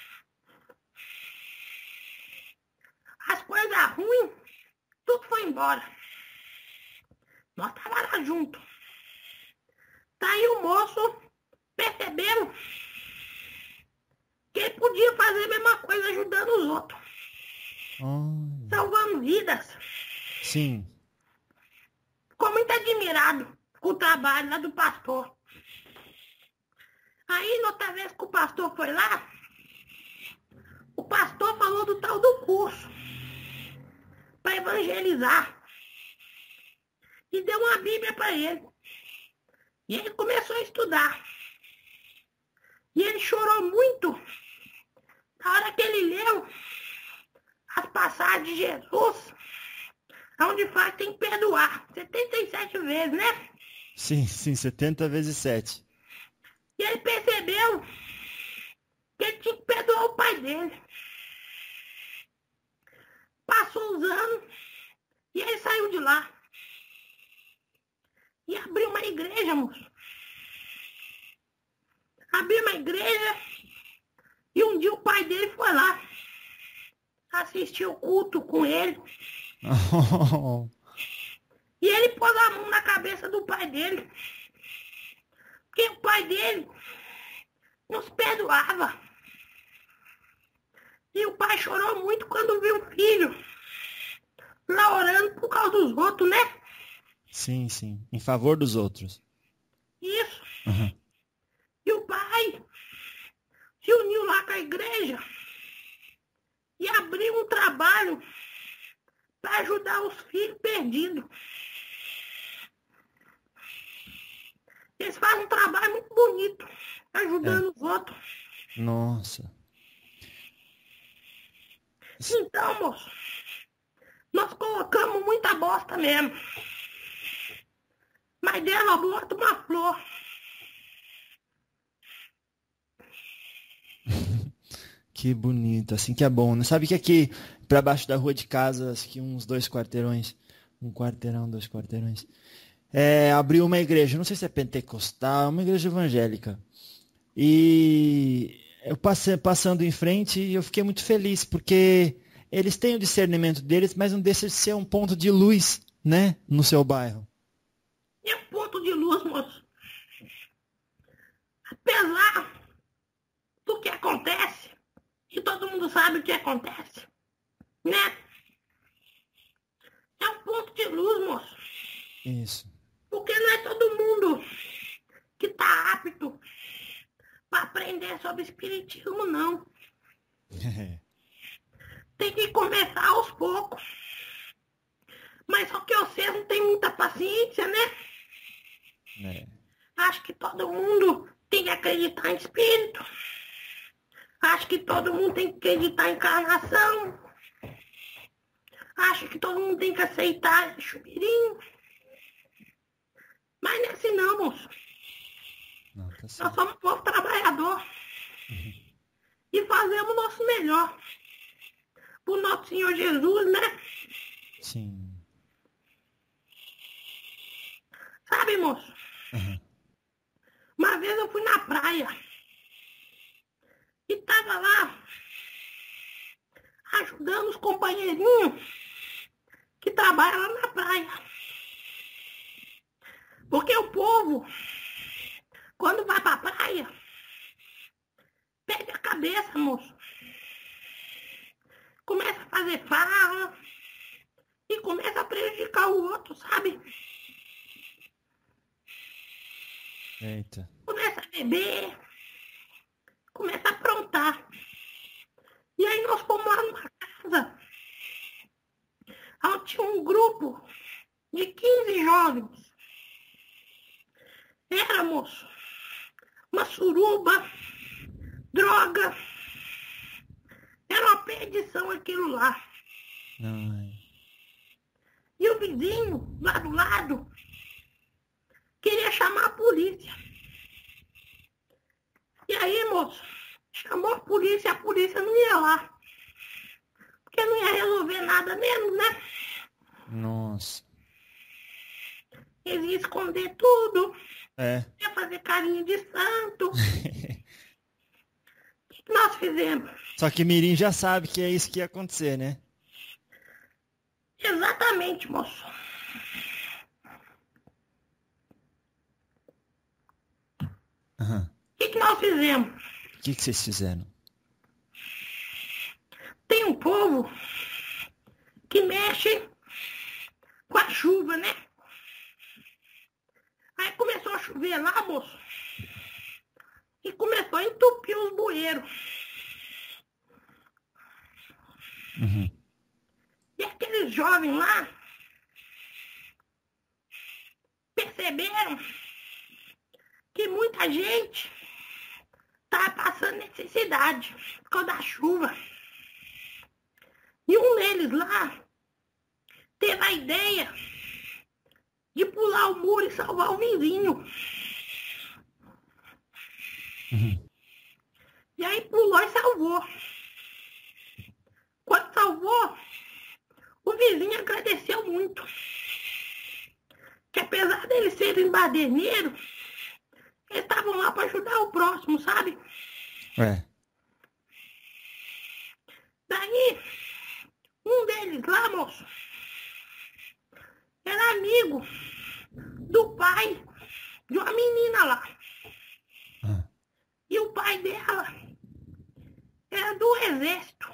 B: As coisas ruins, tudo foi embora. Nós estávamos lá juntos. Daí o moço percebeu que ele podia fazer a mesma coisa ajudando os outros. Salvando vidas.
A: Sim.
B: Ficou muito admirado com o trabalho lá do pastor. Aí, outra vez que o pastor foi lá, o pastor falou do tal do curso para evangelizar. E deu uma Bíblia para ele. E ele começou a estudar. E ele chorou muito na hora que ele leu as passagens de Jesus, onde fala que tem que perdoar 77 vezes, né?
A: Sim, 70 vezes 7.
B: E ele percebeu que ele tinha que perdoar o pai dele. Passou os anos e ele saiu de lá. E abriu uma igreja, moço. Abriu uma igreja e um dia o pai dele foi lá assistir o culto com ele. E ele pôs a mão na cabeça do pai dele. Porque o pai dele nos perdoava. E o pai chorou muito quando viu o filho lá orando por causa dos outros, né?
A: Sim, sim. Em favor dos outros.
B: Isso.
A: Uhum.
B: E o pai se uniu lá com a igreja e abriu um trabalho para ajudar os filhos perdidos. Eles fazem um trabalho muito bonito, ajudando os outros.
A: Nossa.
B: Então, moço, nós colocamos muita bosta mesmo. Mas dela bota uma flor.
A: Que bonito, assim que é bom, né? Sabe que aqui, pra baixo da rua de casa, que uns 2 quarteirões, 1 quarteirão, 2 quarteirões, abriu uma igreja, não sei se é pentecostal, uma igreja evangélica. E eu passando em frente e eu fiquei muito feliz, porque eles têm o discernimento deles, mas não deixa de ser um ponto de luz, né, no seu bairro.
B: É um ponto de luz, moço. Apesar do que acontece, e todo mundo sabe o que acontece, né? É um ponto de luz, moço.
A: Isso.
B: Porque não é todo mundo que tá apto para aprender sobre espiritismo, não. Tem que começar aos poucos. Mas só que vocês não têm muita paciência, né? Acho que todo mundo tem que acreditar em espírito. Acho que todo mundo tem que acreditar em encarnação. Acho que todo mundo tem que aceitar esse chubirinho. Mas não é assim não, moço.
A: Não, tá
B: Nós
A: certo.
B: somos um povo trabalhador. E fazemos o nosso melhor. Pro nosso Senhor Jesus, né?
A: Sim.
B: Sabe, moço?
A: Uhum.
B: Uma vez eu fui na praia. E tava lá ajudando os companheirinhos que trabalham lá na praia. Porque o povo, quando vai pra praia, perde a cabeça, moço. Começa a fazer farra e começa a prejudicar o outro, sabe?
A: Eita.
B: Começa a beber, começa a aprontar. E aí nós fomos lá numa casa onde tinha um grupo de 15 jovens. Era, moço, uma suruba, droga. Era uma perdição aquilo lá.
A: Ai.
B: E o vizinho lá do lado queria chamar a polícia. E aí, moço, chamou a polícia não ia lá. Porque não ia resolver nada mesmo, né?
A: Nossa.
B: Ele ia esconder tudo.
A: É.
B: Ia fazer carinha de santo. O que nós fizemos?
A: Só que Mirim já sabe que é isso que ia acontecer, né?
B: Exatamente, moço.
A: Aham.
B: O que nós fizemos?
A: O que vocês fizeram?
B: Tem um povo que mexe com a chuva, né? Aí começou a chover lá, moço. E começou a entupir os bueiros.
A: Uhum.
B: E aqueles jovens lá perceberam que muita gente estava passando necessidade por causa da chuva. E um deles lá teve a ideia de pular o muro e salvar o vizinho.
A: Uhum.
B: E aí pulou e salvou. Quando salvou, o vizinho agradeceu muito. Que apesar deles serem baderneiros, eles estavam lá para ajudar o próximo, sabe?
A: É.
B: Daí, um deles lá, moço, era amigo do pai de uma menina lá.
A: Ah.
B: E o pai dela era do exército.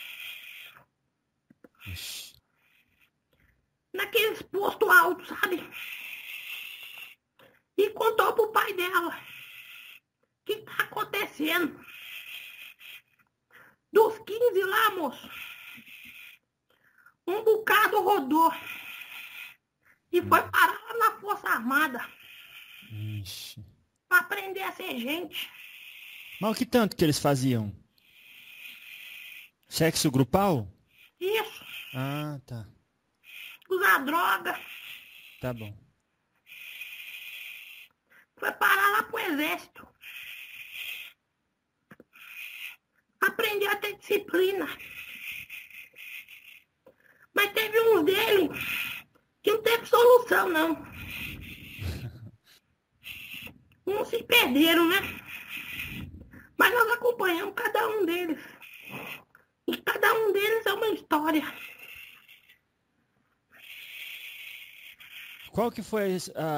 A: Ixi.
B: Naqueles postos altos, sabe? E contou pro pai dela o que tá acontecendo. Dos 15 lá, moço, um bocado rodou e foi parar lá na Força Armada.
A: Ixi.
B: Pra aprender a ser gente.
A: Mas o que tanto que eles faziam? Sexo grupal?
B: Isso,
A: Ah, tá.
B: usar droga.
A: Tá bom.
B: Foi parar lá pro exército. Aprender a ter disciplina. Mas teve uns dele que não teve solução, não. Uns se perderam, né? Mas nós acompanhamos cada um deles. E cada um deles é uma história.
A: Qual que foi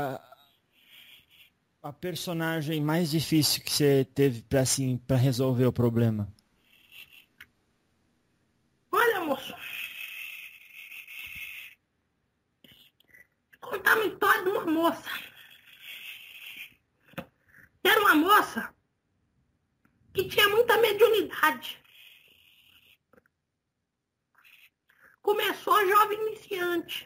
A: a personagem mais difícil que você teve pra, assim, pra resolver o problema?
B: Olha, moço. Vou contar uma história de uma moça. Era uma moça que tinha muita mediunidade. Começou jovem iniciante.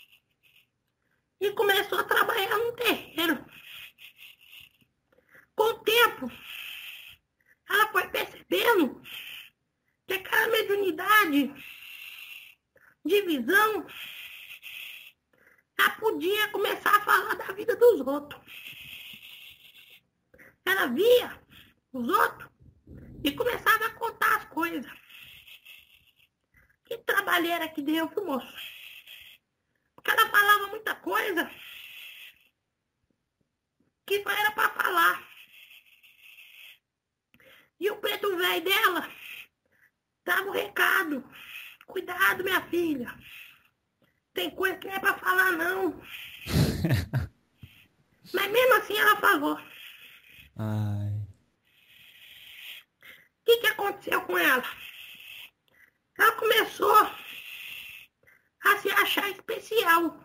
B: E começou a trabalhar no terreiro. Com o tempo, ela foi percebendo que aquela mediunidade de visão, ela podia começar a falar da vida dos outros. Ela via os outros e começava a contar as coisas. Que trabalheira que deu, viu, moço? Porque ela falava muita coisa que só era para falar. E o preto velho dela dava o recado. Cuidado, minha filha. Tem coisa que não é para falar, não. Mas mesmo assim ela falou.
A: Ai.
B: O que aconteceu com ela? Ela começou a se achar especial.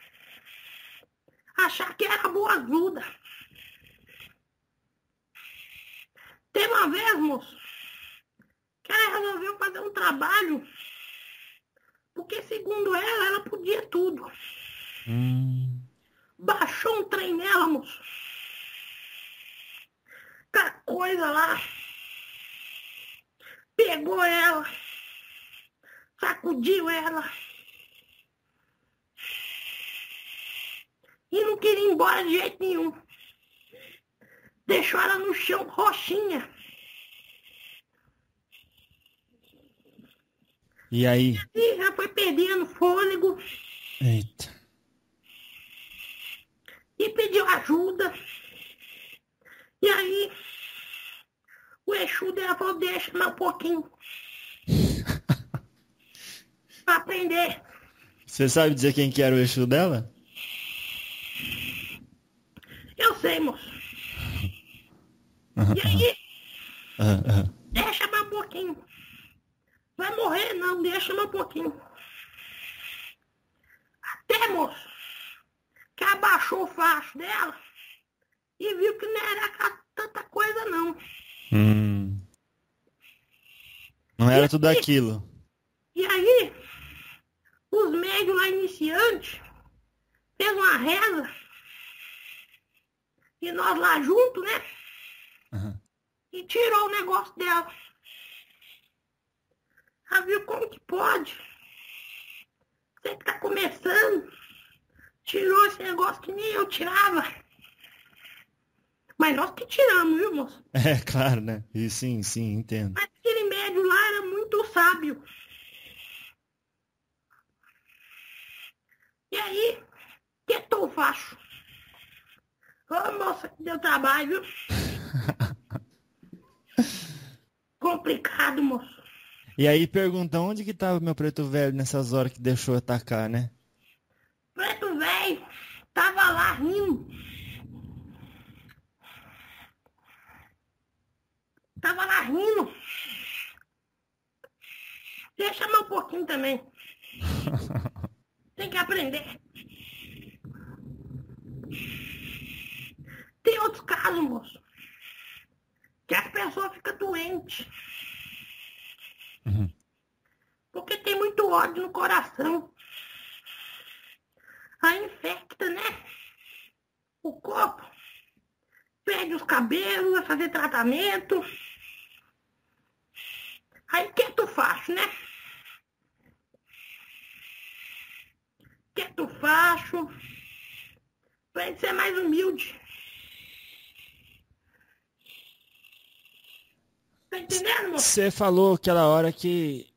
B: Achar que era boazuda. Teve uma vez, moço, que ela resolveu fazer um trabalho, porque segundo ela podia tudo. Baixou um trem nela, moço. Aquela coisa lá. Pegou ela. Sacudiu ela. e não queria ir embora de jeito nenhum. Deixou ela no chão, roxinha.
A: E aí?
B: E já foi perdendo fôlego.
A: Eita.
B: E pediu ajuda. E aí, o Exu dela falou, deixa mais um pouquinho. Pra aprender.
A: Você sabe dizer quem que era o Exu dela?
B: Eu sei, moço. E aí, deixa mais um pouquinho. Vai morrer não, deixa mais um pouquinho. Até, moço, que abaixou o facho dela e viu que não era tanta coisa não.
A: Não era tudo aquilo.
B: E aí, os médios lá iniciantes fez uma reza e nós lá junto, né? E tirou o negócio dela. Ela viu como que pode. Você que tá começando, tirou esse negócio que nem eu tirava. Mas nós que tiramos, viu, moço?
A: É, claro, né? E sim, entendo.
B: Mas aquele médio lá era muito sábio. E aí, quietou o facho. Ô, moça, que deu trabalho, viu? Complicado, moço.
A: E aí pergunta onde que tava meu preto velho nessas horas que deixou atacar, né?
B: Preto velho tava lá rindo. Tava lá rindo. Deixa mais um pouquinho também. Tem que aprender. Tem outros casos, moço, que as pessoas ficam doentes. Porque tem muito ódio no coração. Aí infecta, né? O corpo. Perde os cabelos, vai fazer tratamento. Aí quieta o facho, né? Quieta o facho. Pra gente ser mais humilde. Tá entendendo, moço?
A: Você falou aquela hora que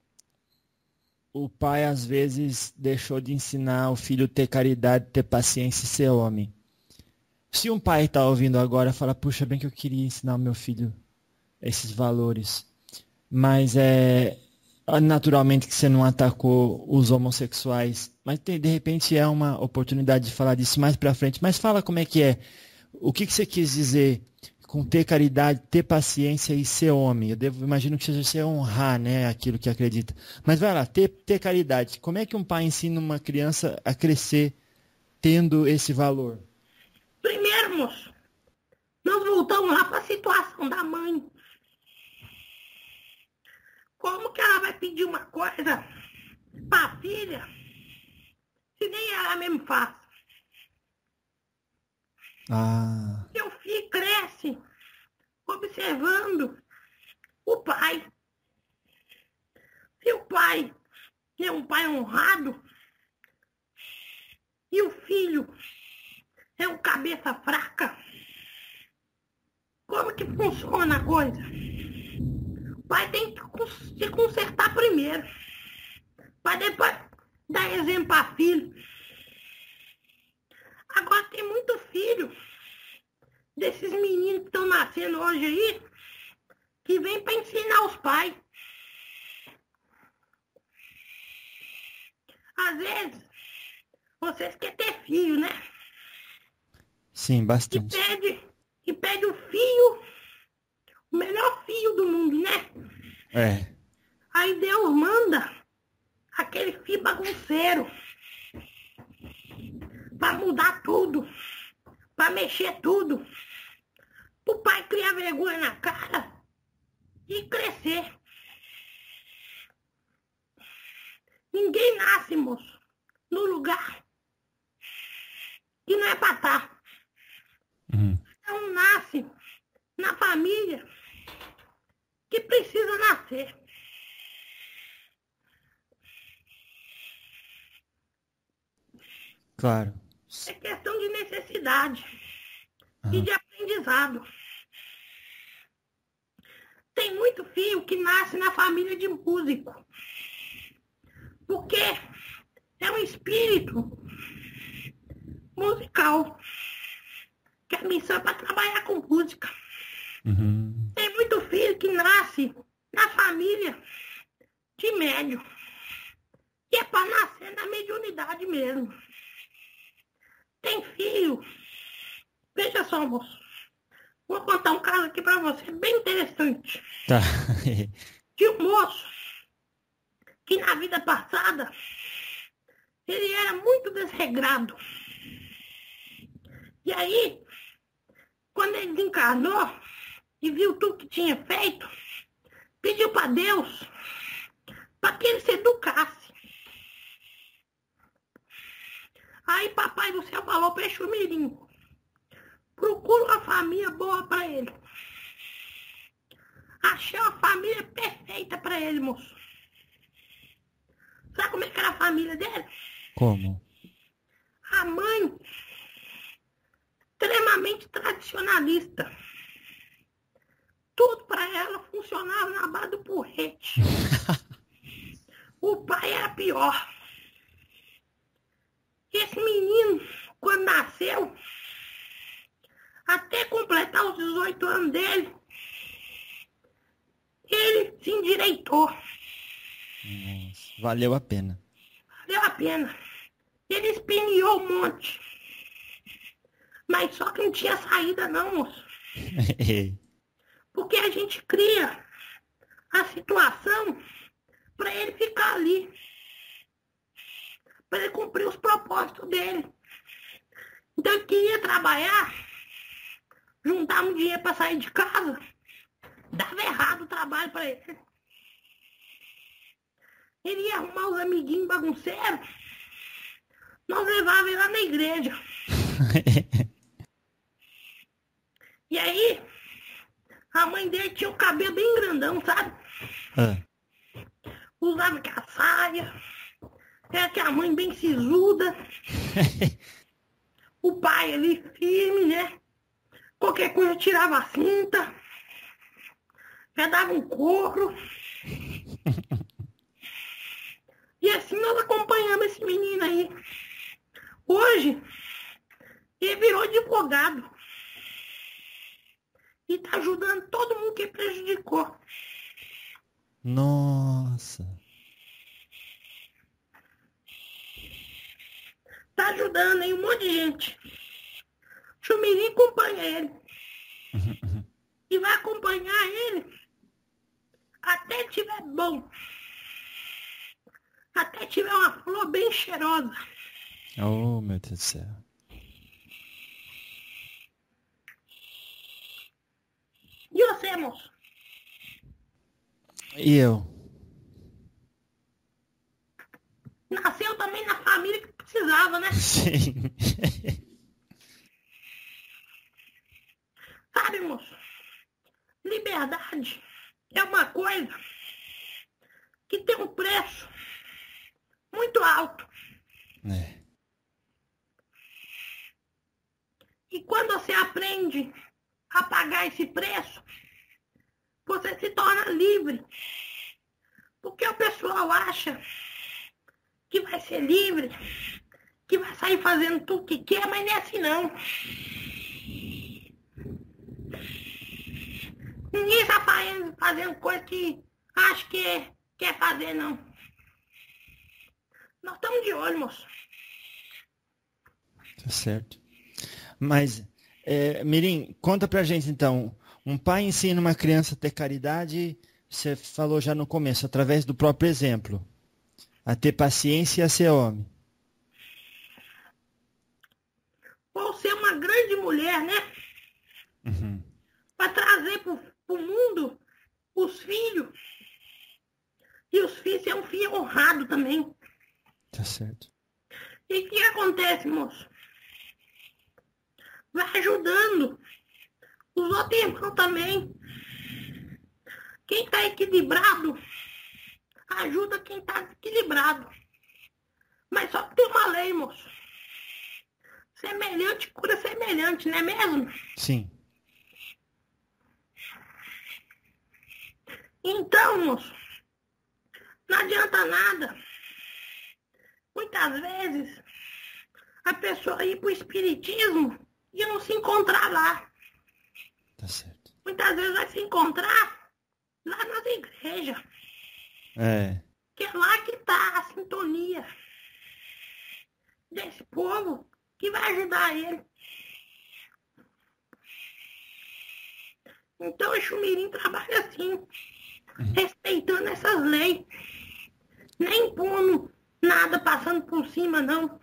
A: o pai às vezes deixou de ensinar o filho a ter caridade, ter paciência e ser homem. Se um pai está ouvindo agora, fala, puxa, bem que eu queria ensinar o meu filho esses valores. Mas naturalmente que você não atacou os homossexuais. Mas de repente é uma oportunidade de falar disso mais pra frente. Mas fala como é que é. O que você quis dizer com ter caridade, ter paciência e ser homem? Imagino que seja ser honrar, né, aquilo que acredita. Mas vai lá, ter caridade. Como é que um pai ensina uma criança a crescer tendo esse valor?
B: Primeiro, moço, nós voltamos lá para a situação da mãe. Como que ela vai pedir uma coisa para a filha se nem ela mesmo faz? Seu filho cresce observando o pai. Se o pai é um pai honrado e o filho é um cabeça fraca, como que funciona a coisa? O pai tem que se consertar primeiro, para depois dar exemplo para filho. Agora tem muito filho desses meninos que estão nascendo hoje aí, que vem para ensinar os pais. Às vezes, vocês querem ter filho, né?
A: Sim, bastante.
B: E pede o filho, o melhor filho do mundo, né?
A: É.
B: Aí Deus manda aquele filho bagunceiro para mudar tudo, para mexer tudo, o pai criar vergonha na cara e crescer. Ninguém nasce, moço, no lugar que não é para estar. Então nasce na família que precisa nascer.
A: Claro.
B: É questão necessidade e de aprendizado. Tem muito filho que nasce na família de músico, porque é um espírito musical, que a missão é para trabalhar com música. Tem muito filho que nasce na família de médium, e é para nascer na mediunidade mesmo. Tem filho, veja só, moço, vou contar um caso aqui para você, bem interessante.
A: Tá.
B: De um moço que na vida passada ele era muito desregrado. E aí, quando ele desencarnou e viu tudo que tinha feito, pediu para Deus para que ele se educasse. Aí papai do céu falou para Exumirim: procura uma família boa para ele. Achei uma família perfeita para ele, moço. Sabe como é que era a família dele?
A: Como?
B: A mãe, extremamente tradicionalista. Tudo para ela funcionava na base do porrete. O pai era pior. Esse menino, quando nasceu, até completar os 18 anos dele, ele se endireitou.
A: Nossa, valeu a pena.
B: Valeu a pena. Ele espinhou um monte. Mas só que não tinha saída não, moço. Porque a gente cria a situação para ele ficar ali. Para ele cumprir os propósitos dele. Então ele queria trabalhar, juntar um dinheiro para sair de casa, dava errado o trabalho para ele. Ele ia arrumar os amiguinhos bagunceiros, nós levávamos ele lá na igreja. E aí, a mãe dele tinha o cabelo bem grandão, sabe? Usava aquela saia, era aquela mãe bem sisuda. O pai ali firme, né? Qualquer coisa tirava a cinta, já dava um couro. E assim nós acompanhamos esse menino aí. Hoje, ele virou advogado. E tá ajudando todo mundo que prejudicou.
A: Nossa.
B: Tá ajudando aí um monte de gente. Chumirim acompanha ele. E vai acompanhar ele até tiver bom. Até tiver uma flor bem cheirosa.
A: Oh, meu Deus do céu.
B: E você, moço?
A: E eu?
B: Nasceu também na família que precisava, né?
A: Sim.
B: Sabe, moço? Liberdade é uma coisa que tem um preço muito alto.
A: É.
B: E quando você aprende a pagar esse preço, você se torna livre. Porque o pessoal acha que vai ser livre, que vai sair fazendo tudo que quer, mas não é assim não. Ninguém está fazendo coisa que acha que quer fazer, não. Nós estamos de olho, moço.
A: Tá certo. Mas, Mirim, conta pra gente então. Um pai ensina uma criança a ter caridade, você falou já no começo, através do próprio exemplo. A ter paciência e a ser homem.
B: Ou ser uma grande mulher, né?
A: Uhum.
B: Para trazer pro mundo os filhos. E os filhos ser um filho honrado também.
A: Tá certo.
B: E o que acontece, moço? Vai ajudando os outros irmãos também. Quem está equilibrado, ajuda quem está desequilibrado. Mas só que tem uma lei, moço. semelhante cura semelhante, não é mesmo?
A: Sim.
B: Então, moço, não adianta nada. Muitas vezes, a pessoa ir pro espiritismo e não se encontrar lá.
A: Tá certo.
B: Muitas vezes vai se encontrar lá nas igrejas.
A: É.
B: Que é lá que tá a sintonia desse povo que vai ajudar ele. Então, o Exumirim trabalha assim, respeitando essas leis. Nem impondo nada passando por cima, não.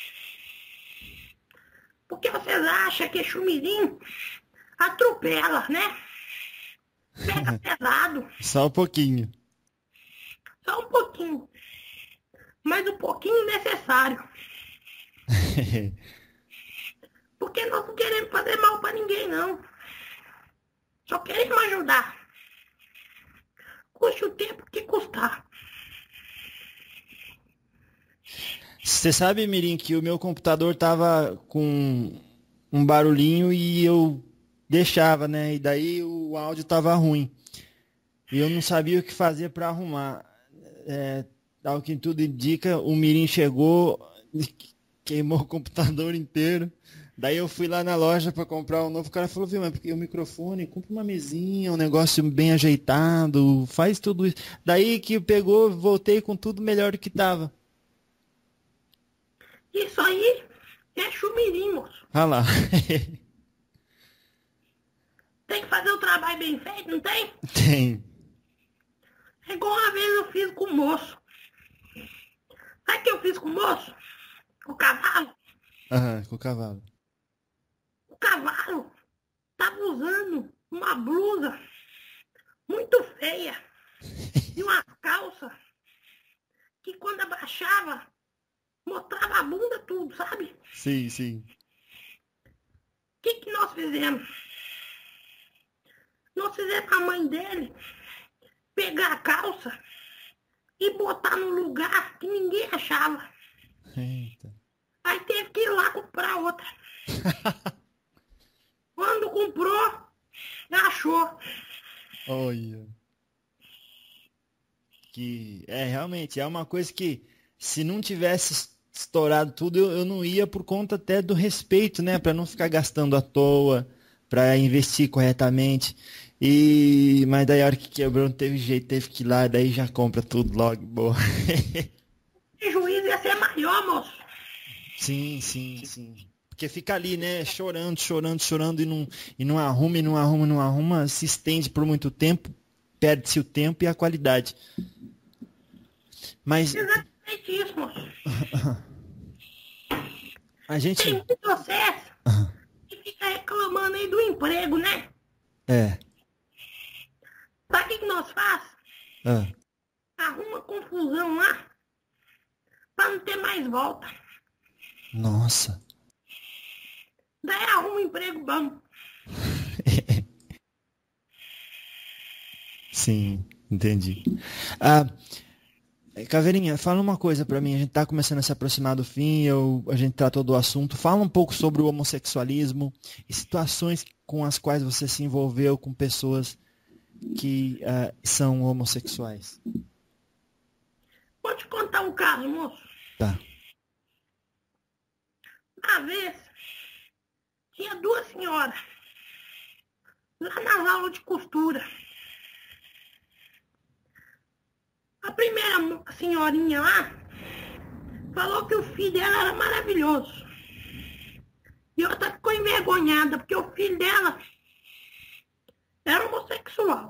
B: Porque vocês acham que Exumirim atropela, né? Pega pesado.
A: Só um pouquinho.
B: Só um pouquinho. Mas um pouquinho necessário. Porque nós não queremos fazer mal pra ninguém, não. Só queremos ajudar. Custe o tempo que custar.
A: Você sabe, Mirim, que o meu computador tava com um barulhinho e eu deixava, né? E daí o áudio tava ruim. E eu não sabia o que fazer para arrumar. Ao que tudo indica, o Mirim chegou, queimou o computador inteiro. Daí eu fui lá na loja para comprar um novo. O cara falou, viu, mas porque o microfone, compra uma mesinha, um negócio bem ajeitado, faz tudo isso. Daí que pegou, voltei com tudo melhor do que tava.
B: Isso aí é Exumirim, moço.
A: Ah lá.
B: Tem que fazer o trabalho bem feito, não tem?
A: Tem.
B: É igual uma vez eu fiz com o moço. Sabe o que eu fiz com o moço? Com o cavalo?
A: Aham, com o cavalo.
B: O cavalo tava usando uma blusa muito feia e uma calça que quando abaixava mostrava a bunda tudo, sabe?
A: Sim, sim.
B: O que nós fizemos? Nós fizemos a mãe dele pegar a calça e botar no lugar que ninguém achava.
A: Eita.
B: Aí teve que ir lá comprar outra. Quando comprou, achou.
A: Olha. Que realmente é uma coisa que se não tivesse estourado tudo, eu não ia por conta até do respeito, né? Para não ficar gastando à toa, para investir corretamente. Mas daí a hora que quebrou não teve jeito, teve que ir lá, daí já compra tudo logo, boa.
B: O juízo ia ser maior, moço.
A: Sim, sim, sim. Porque fica ali, né, chorando, chorando, chorando e não arruma, e não arruma, não arruma, se estende por muito tempo, perde-se o tempo e a qualidade. Mas
B: Exatamente isso, moço.
A: a gente...
B: Tem muito processo que fica reclamando aí do emprego, né?
A: É.
B: Sabe o que nós faz? Arruma confusão lá pra não ter mais volta.
A: Nossa.
B: Daí arruma um emprego bom.
A: Sim, entendi. Caveirinha, fala uma coisa pra mim. A gente tá começando a se aproximar do fim, a gente tratou do assunto. Fala um pouco sobre o homossexualismo e situações com as quais você se envolveu com pessoas que são homossexuais.
B: Vou te contar um caso, moço.
A: Tá.
B: Uma vez, tinha duas senhoras lá nas aulas de costura. A primeira senhorinha lá falou que o filho dela era maravilhoso. E outra ficou envergonhada, porque o filho dela era homossexual.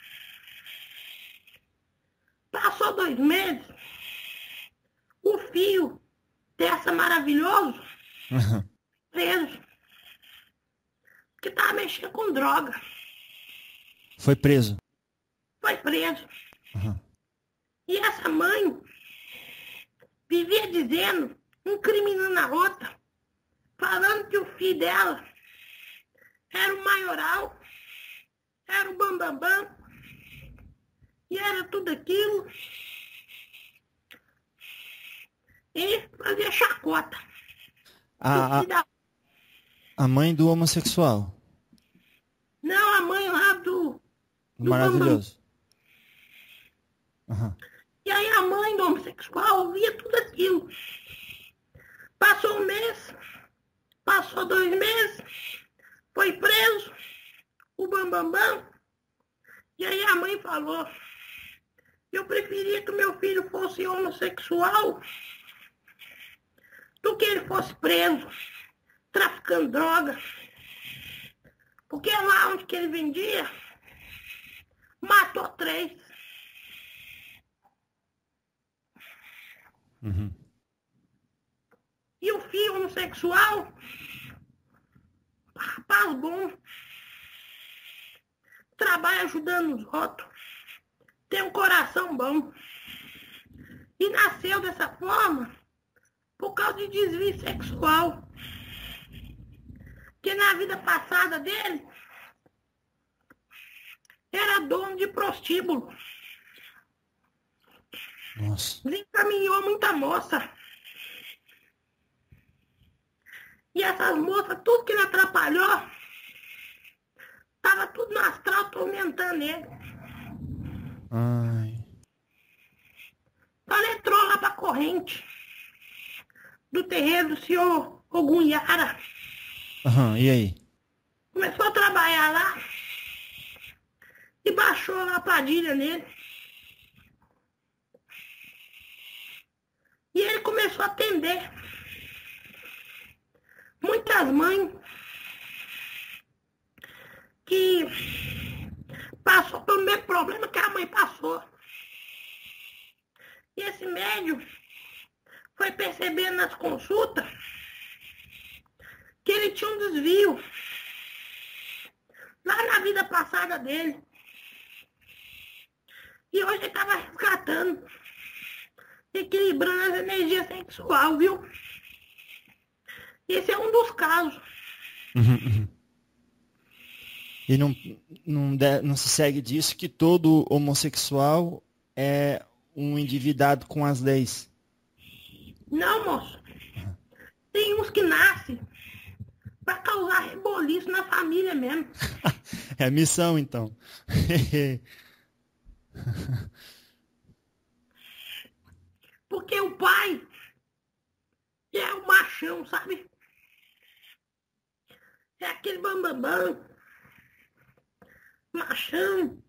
B: Passou 2 meses, o filho dessa maravilhoso preso. Porque tava mexendo com droga.
A: Foi preso.
B: Foi preso. E essa mãe vivia dizendo, incriminando a outra, falando que o filho dela era o maioral, era o bambambam, e era tudo aquilo. E fazia chacota. O filho da
A: A mãe do homossexual.
B: Não, a mãe lá do Bambam.
A: Maravilhoso. Aham.
B: E aí a mãe do homossexual ouvia tudo aquilo. Passou um mês, passou 2 meses, foi preso, o Bambambam. E aí a mãe falou, eu preferia que meu filho fosse homossexual do que ele fosse preso, traficando droga. Porque lá onde que ele vendia, matou 3.
A: Uhum.
B: E o filho homossexual, rapaz bom, trabalha ajudando os outros, tem um coração bom. E nasceu dessa forma por causa de desvio sexual. Que na vida passada dele, era dono de prostíbulo.
A: Nossa.
B: Desencaminhou muita moça. E essas moças, tudo que ele atrapalhou, tava tudo no astral tormentando ele.
A: Ai.
B: Então ele entrou lá pra corrente do terreiro do senhor Ogum Yara.
A: Aham, e aí?
B: Começou a trabalhar lá e baixou lá a padilha nele. E ele começou a atender muitas mães que passou pelo mesmo problema que a mãe passou. E esse médium foi percebendo nas consultas que ele tinha um desvio lá na vida passada dele. E hoje ele estava resgatando, equilibrando as energias sexuais, viu? Esse é um dos casos.
A: Uhum, uhum. E não se segue disso que todo homossexual é um endividado com as leis.
B: Não, moço. Tem uns que nascem para causar reboliço na família mesmo.
A: É a missão, então.
B: Porque o pai é o machão, sabe? É aquele bambambam. Machão.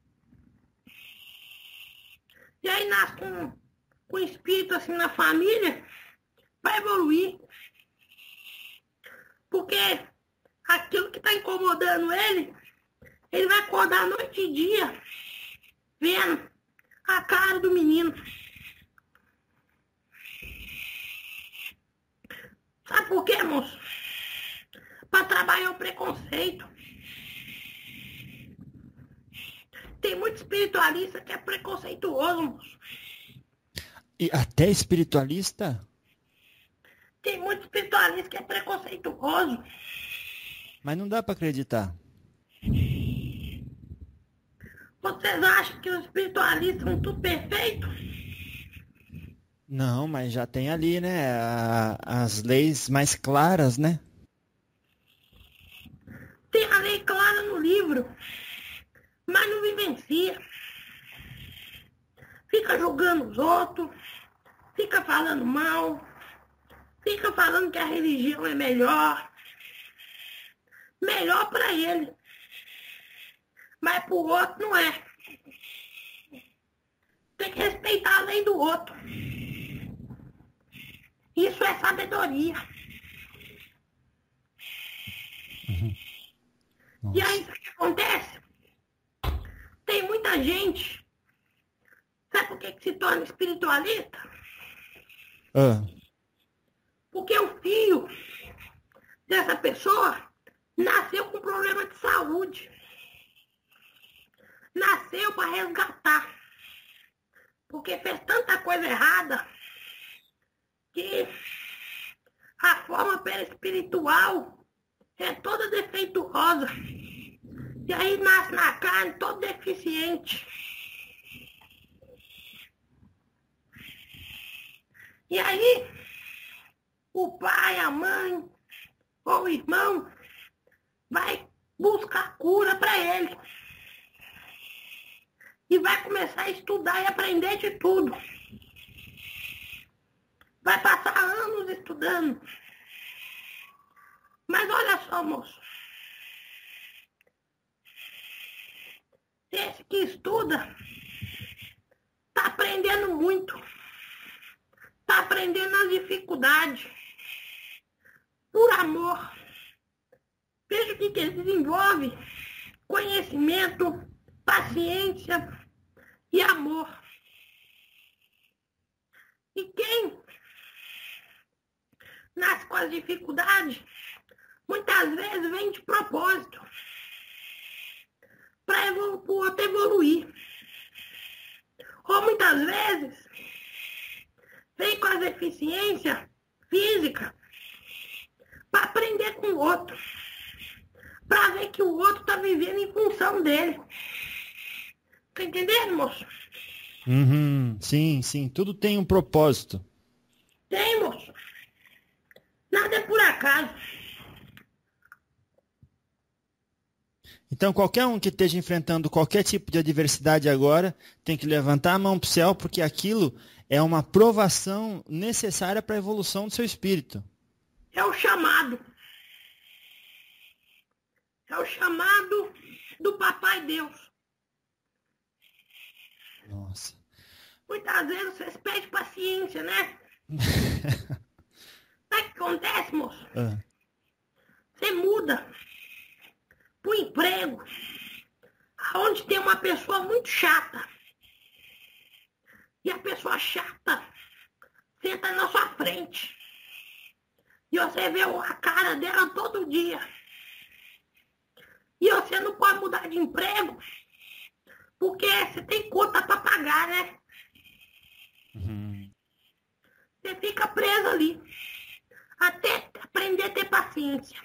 B: E aí nasce com espírito assim na família, vai evoluir. Porque aquilo que está incomodando ele vai acordar noite e dia, vendo a cara do menino. Sabe por quê, moço? Para trabalhar o preconceito. Tem muito espiritualista que é preconceituoso, moço.
A: E até espiritualista?
B: Tem muito espiritualista que é preconceituoso.
A: Mas não dá para acreditar.
B: Vocês acham que os espiritualistas são tudo perfeitos?
A: Não, mas já tem ali, né, as leis mais claras, né?
B: Tem a lei clara no livro, mas não vivencia. Fica julgando os outros, fica falando mal, fica falando que a religião é melhor. Melhor para ele. Mas pro outro não é. Tem que respeitar a lei do outro. Isso é sabedoria.
A: Nossa.
B: E aí, o que acontece? Tem muita gente. Sabe por que se torna espiritualista?
A: Ah,
B: Porque o filho dessa pessoa nasceu com problema de saúde. Nasceu para resgatar. Porque fez tanta coisa errada que a forma perispiritual é toda defeituosa. E aí nasce na carne todo deficiente. E aí, o pai, a mãe, ou o irmão vai buscar cura para ele. E vai começar a estudar e aprender de tudo. Vai passar anos estudando. Mas olha só, moço. Esse que estuda tá aprendendo muito. Tá aprendendo as dificuldades. Por amor. Veja o que ele desenvolve. Conhecimento, paciência e amor. E quem nasce com as dificuldades, muitas vezes vem de propósito. Para o outro evoluir. Ou muitas vezes vem com as deficiências físicas para aprender com o outro. Para ver que o outro está vivendo em função dele. Tá entendendo, moço?
A: Sim, sim. Tudo tem um propósito.
B: Tem, moço. Nada é por acaso.
A: Então, qualquer um que esteja enfrentando qualquer tipo de adversidade agora tem que levantar a mão para o céu, porque aquilo é uma provação necessária para a evolução do seu espírito.
B: É o chamado. É o chamado do Papai Deus.
A: Nossa.
B: Muitas vezes vocês pedem paciência, né? Sabe o que acontece, moço? Você muda pro emprego aonde tem uma pessoa muito chata. E a pessoa chata senta na sua frente. E você vê a cara dela todo dia. E você não pode mudar de emprego porque você tem conta para pagar, né? Você fica preso ali até aprender a ter paciência.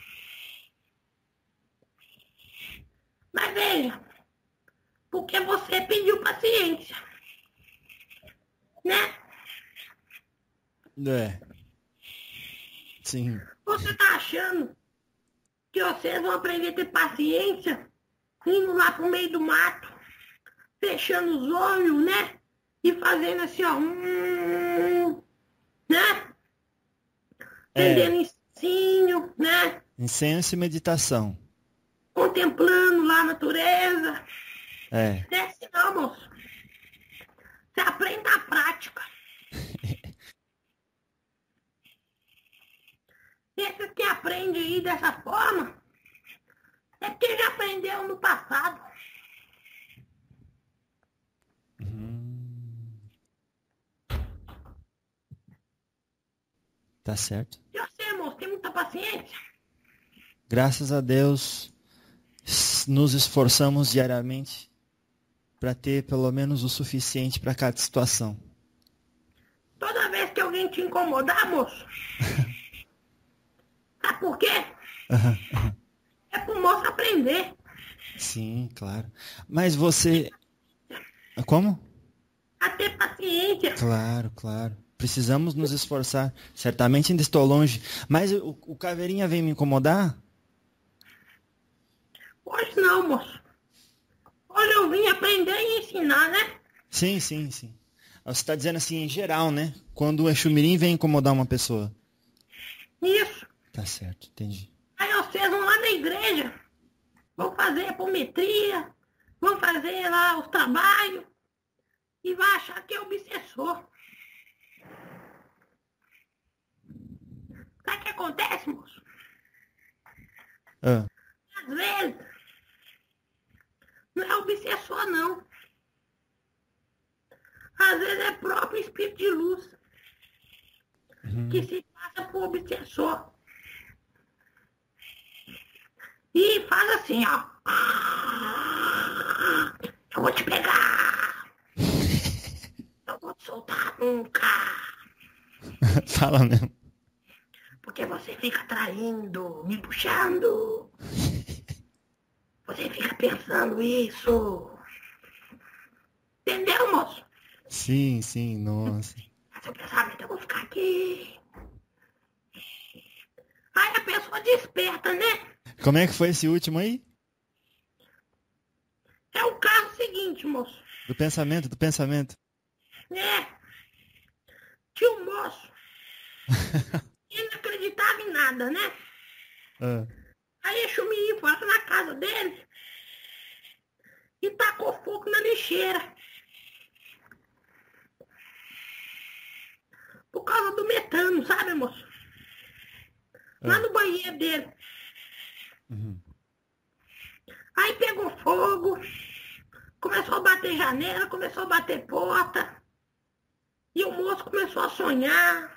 B: Mas veja, porque você pediu paciência, né?
A: Sim.
B: Você tá achando que vocês vão aprender a ter paciência indo lá pro meio do mato, fechando os olhos, né? E fazendo assim, ó, né? Aprendendo ensino, né?
A: Incenso e meditação.
B: Contemplando lá a natureza. Não é assim não, moço. Você aprende na prática. Esses que aprendem aí dessa forma, é porque já aprendeu no passado.
A: Tá certo.
B: E você, moço, tem muita paciência?
A: Graças a Deus, nos esforçamos diariamente para ter pelo menos o suficiente para cada situação.
B: Toda vez que alguém te incomodar, moço, sabe por quê? É pro moço aprender.
A: Sim, claro. Mas você... Como?
B: A ter paciência.
A: Claro, claro. Precisamos nos esforçar. Certamente ainda estou longe. Mas o Caveirinha vem me incomodar?
B: Hoje não, moço. Hoje eu vim aprender e ensinar, né?
A: Sim, sim, sim. Você está dizendo assim, em geral, né? Quando o Exumirim vem incomodar uma pessoa.
B: Isso.
A: Tá certo, entendi.
B: Aí vocês vão lá na igreja, vão fazer apometria, vão fazer lá os trabalhos e vai achar que é obsessor. Sabe o que acontece, moço? Às vezes, não é obsessor, não. Às vezes é próprio espírito de luz que se passa por obsessor. E faz assim, ó. Eu vou te pegar. Não vou te soltar nunca.
A: Fala mesmo.
B: Porque você fica traindo, me puxando. Você fica pensando isso. Entendeu, moço?
A: Sim, sim, nossa.
B: Seu pensamento, eu vou ficar aqui. Aí a pessoa pessoa desperta, né?
A: Como é que foi esse último aí?
B: É o caso seguinte, moço.
A: Do pensamento.
B: É, tinha um moço que não acreditava em nada, né?
A: Ah,
B: Aí o menino foi lá na casa dele e tacou fogo na lixeira. Por causa do metano, sabe, moço? Lá no banheiro dele.
A: uhum.
B: Aí pegou fogo, começou a bater janela, começou a bater porta. E o moço começou a sonhar.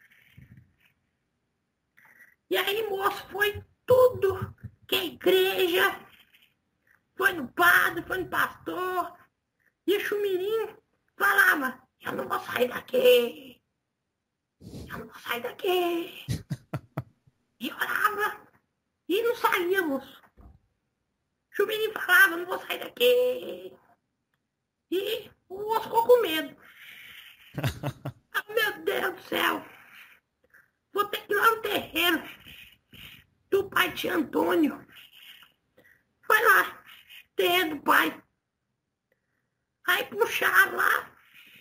B: E aí o moço foi tudo que a igreja, foi no padre, foi no pastor. E o chumirim falava, eu não vou sair daqui. Eu não vou sair daqui. E orava. E não saía, moço. O chumirim falava, não vou sair daqui. E o moço ficou com medo. Ah, meu Deus do céu. Vou ter que ir lá no terreiro do pai de Antônio. Foi lá, terreiro do pai. Aí puxaram lá.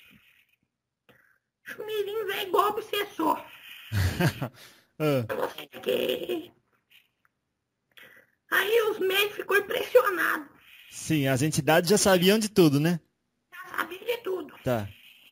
B: O chumirim veio igual obsessor.
A: Ah,
B: Eu vou sair daqui. Aí os médicos ficou impressionados.
A: sim, as entidades já sabiam de tudo, né?
B: Já sabia de tudo.
A: Tá.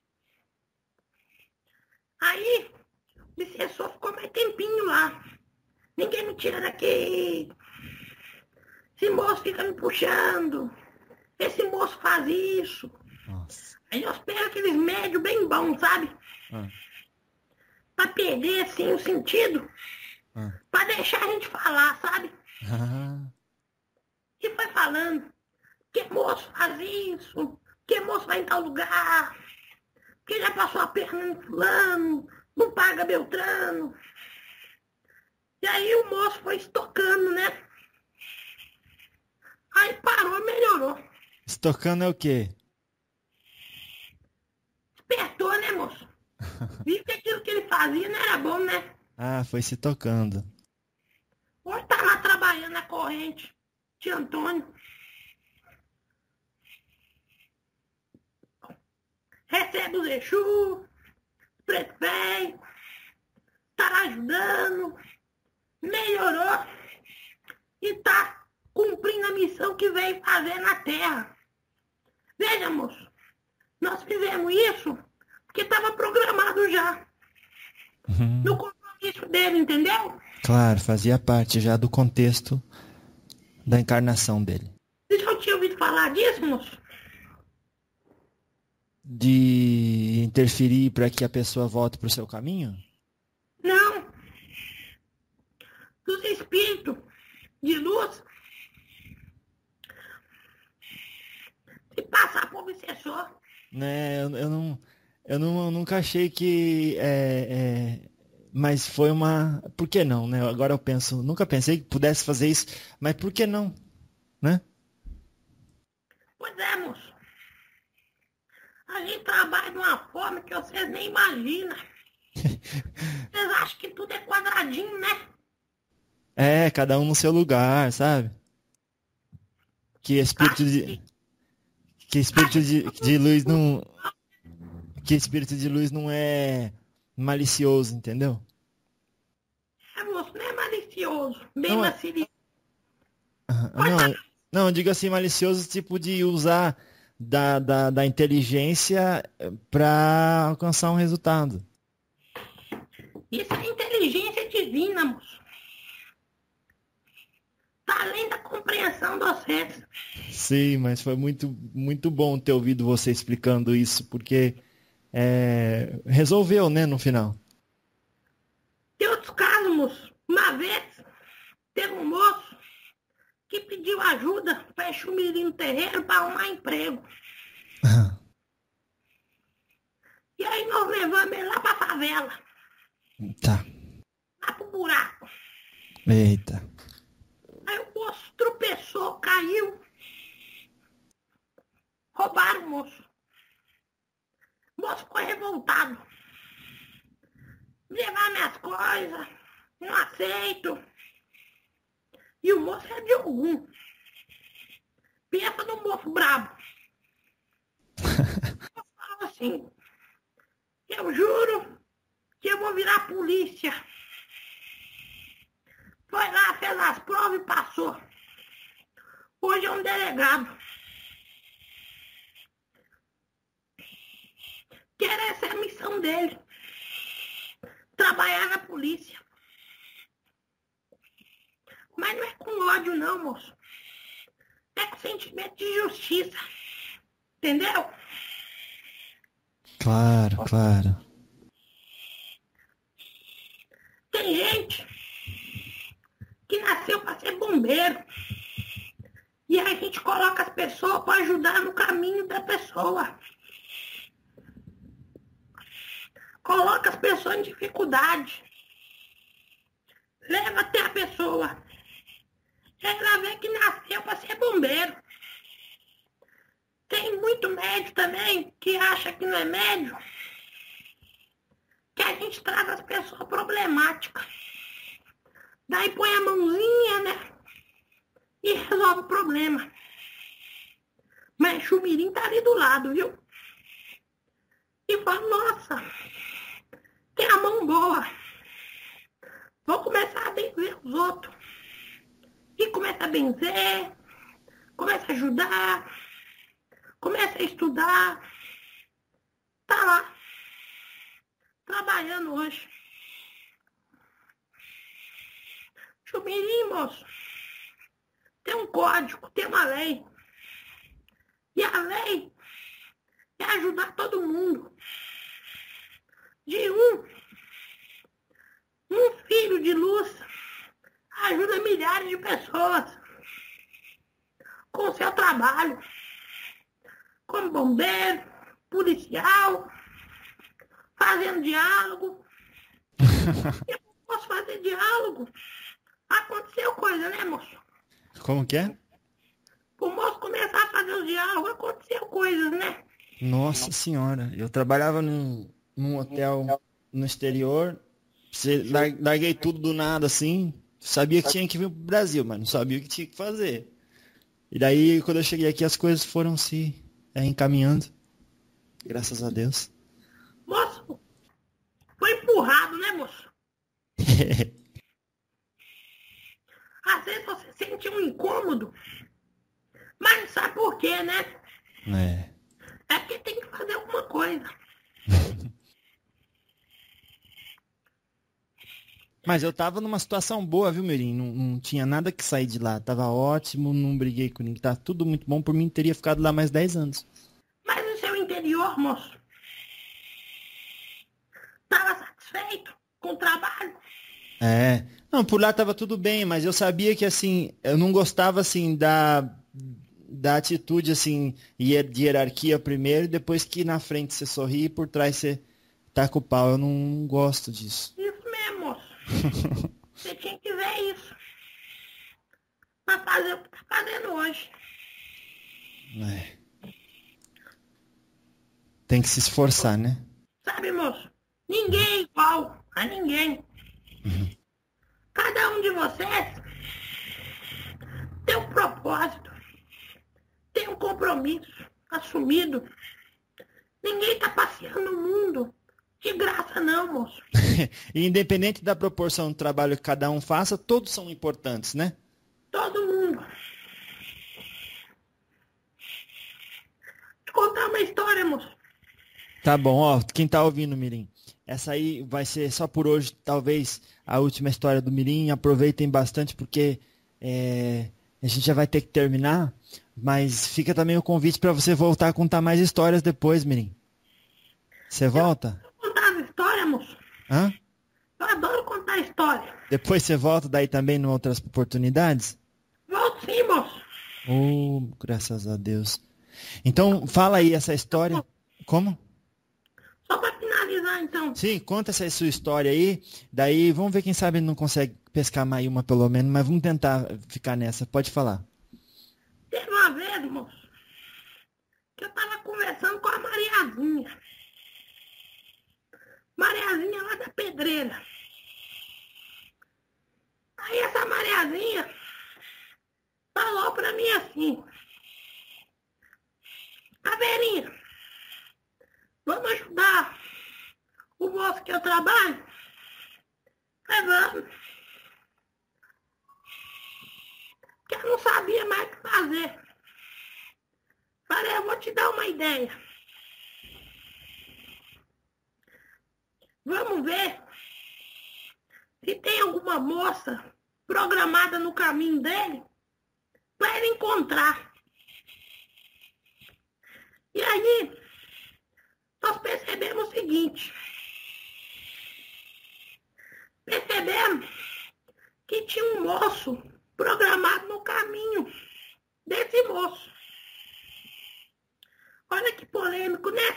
B: Aí o obsessor ficou mais tempinho lá. Ninguém me tira daqui. Esse moço fica me puxando. Esse moço faz isso.
A: Nossa.
B: Aí nós pegamos aqueles médios bem bons, sabe?
A: Ah,
B: Pra perder, assim, o sentido.
A: ah.
B: Pra deixar a gente falar, sabe?
A: Ah,
B: E foi falando. Que moço faz isso? Que moço vai em tal lugar? Que já passou a perna no fulano? Não paga Beltrano? E aí o moço foi estocando, né? Aí parou e melhorou.
A: estocando é o quê?
B: Despertou, né, moço? Viu que aquilo que ele fazia não era bom, né?
A: Ah, foi se tocando.
B: Hoje tá lá trabalhando na corrente de Antônio. Recebe os Exu, preto velho, tá lá ajudando, melhorou e tá cumprindo a missão que veio fazer na Terra. Veja, moço, nós fizemos isso porque estava programado já
A: Uhum.
B: no compromisso dele, entendeu?
A: Claro, fazia parte já do contexto da encarnação dele.
B: Você já tinha ouvido falar disso, moço?
A: De interferir para que a pessoa volte para o seu caminho?
B: Não. Dos espíritos de luz, se passar por obsessor.
A: Né, eu nunca achei que mas foi uma, por que não, né? Agora eu penso, nunca pensei que pudesse fazer isso, mas por que não, né?
B: Pois é, moço. A gente trabalha de uma forma que vocês nem imaginam. Vocês acham que tudo é quadradinho, né?
A: É, cada um no seu lugar, sabe? Que espírito de luz não, que espírito de luz não é malicioso, entendeu?
B: É, moço, não é malicioso. Bem
A: Não é.
B: malicioso.
A: Não, eu digo assim, malicioso, tipo de usar da inteligência para alcançar um resultado.
B: Isso é inteligência divina, moço. Tá além da compreensão de vocês.
A: Sim, mas foi muito bom ter ouvido você explicando isso, porque resolveu, né, no final.
B: Tem outros casos, moço. Uma vez, teve um moço que pediu ajuda para Exumirim no terreiro para arrumar emprego. E aí nós levamos ele lá pra favela,
A: Tá.
B: lá pro buraco.
A: Eita.
B: Aí o moço tropeçou, caiu. Roubaram o moço. O moço ficou revoltado. Levar minhas coisas, não aceito. E o moço é de algum. Pensa no moço brabo. Eu falo assim, eu juro que eu vou virar polícia. Foi lá, fez as provas e passou. Hoje é um delegado. Que era essa a missão dele. Trabalhar na polícia. Mas não é com ódio não, moço. É com sentimento de justiça. Entendeu?
A: Claro, claro.
B: Tem gente que nasceu para ser bombeiro. E a gente coloca as pessoas para ajudar no caminho da pessoa. Coloca as pessoas em dificuldade. Leva até a pessoa. Ela vê que nasceu para ser bombeiro. Tem muito médico também que acha que não é médico. Que a gente traz as pessoas problemáticas. Daí põe a mãozinha, né? E resolve o problema. Mas Chumirim tá ali do lado, viu? E fala, nossa, tem a mão boa. Vou começar a benzer os outros. E começa a benzer, começa a ajudar, começa a estudar. Tá lá, trabalhando hoje. Chumirim, moço, tem um código, tem uma lei. E a lei é ajudar todo mundo. De um filho de luz ajuda milhares de pessoas com o seu trabalho, como bombeiro, policial, fazendo diálogo. Eu não posso fazer diálogo. Aconteceu coisa, né, moço?
A: Como que é?
B: O moço começar a fazer os diálogos, aconteceu coisas, né?
A: Nossa senhora, eu trabalhava num hotel no exterior, larguei tudo do nada assim, sabia que tinha que vir pro Brasil, mas não sabia o que tinha que fazer. E daí, quando eu cheguei aqui, as coisas foram se encaminhando, graças a Deus.
B: Moço, foi empurrado, né, moço? Às vezes você sente um incômodo, mas não sabe por quê, né? É porque tem que fazer alguma coisa.
A: Mas eu tava numa situação boa, viu, Mirim? Não tinha nada que sair de lá. Tava ótimo, não briguei com ninguém. Tá tudo muito bom. Por mim, teria ficado lá mais 10 anos.
B: Mas no seu interior, moço, tava satisfeito com o trabalho?
A: Não, por lá tava tudo bem, mas eu sabia que, assim, eu não gostava, assim, da atitude, assim, de hierarquia primeiro, e depois que na frente você sorri e por trás você taca o pau. Eu não gosto disso.
B: Isso mesmo, moço. Você tinha que ver isso. Pra fazer o que tá fazendo hoje.
A: Tem que se esforçar, né?
B: Sabe, moço? Ninguém é igual a ninguém. Cada um de vocês tem um propósito, tem um compromisso assumido. Ninguém tá passeando no mundo de graça não, moço.
A: E independente da proporção do trabalho que cada um faça, todos são importantes, né?
B: Todo mundo. Te contar uma história, moço.
A: Tá bom, ó, quem tá ouvindo, Mirim, essa aí vai ser só por hoje, talvez a última história do Mirim. Aproveitem bastante porque a gente já vai ter que terminar, mas fica também o convite para você voltar a contar mais histórias depois, Mirim. Você volta?
B: Eu contar história, moço.
A: Hã?
B: Eu adoro contar história.
A: Depois você volta daí também em outras oportunidades?
B: Volto sim, moço.
A: Oh, graças a Deus. Então, fala aí essa história. Como?
B: Só pra finalizar, então.
A: Sim, conta essa sua história aí. Daí, vamos ver quem sabe não consegue pescar mais uma pelo menos, mas vamos tentar ficar nessa. Pode falar.
B: Teve uma vez, moço, que eu tava conversando com a Mariazinha. Mariazinha lá da Pedreira. Aí essa Mariazinha ajudar o moço que eu trabalho? Vamos. Que eu não sabia mais o que fazer. Falei, eu vou te dar uma ideia. Vamos ver se tem alguma moça programada no caminho dele para ele encontrar. E aí, nós percebemos o seguinte. Percebemos que tinha um moço programado no caminho desse moço. Olha que polêmico, né?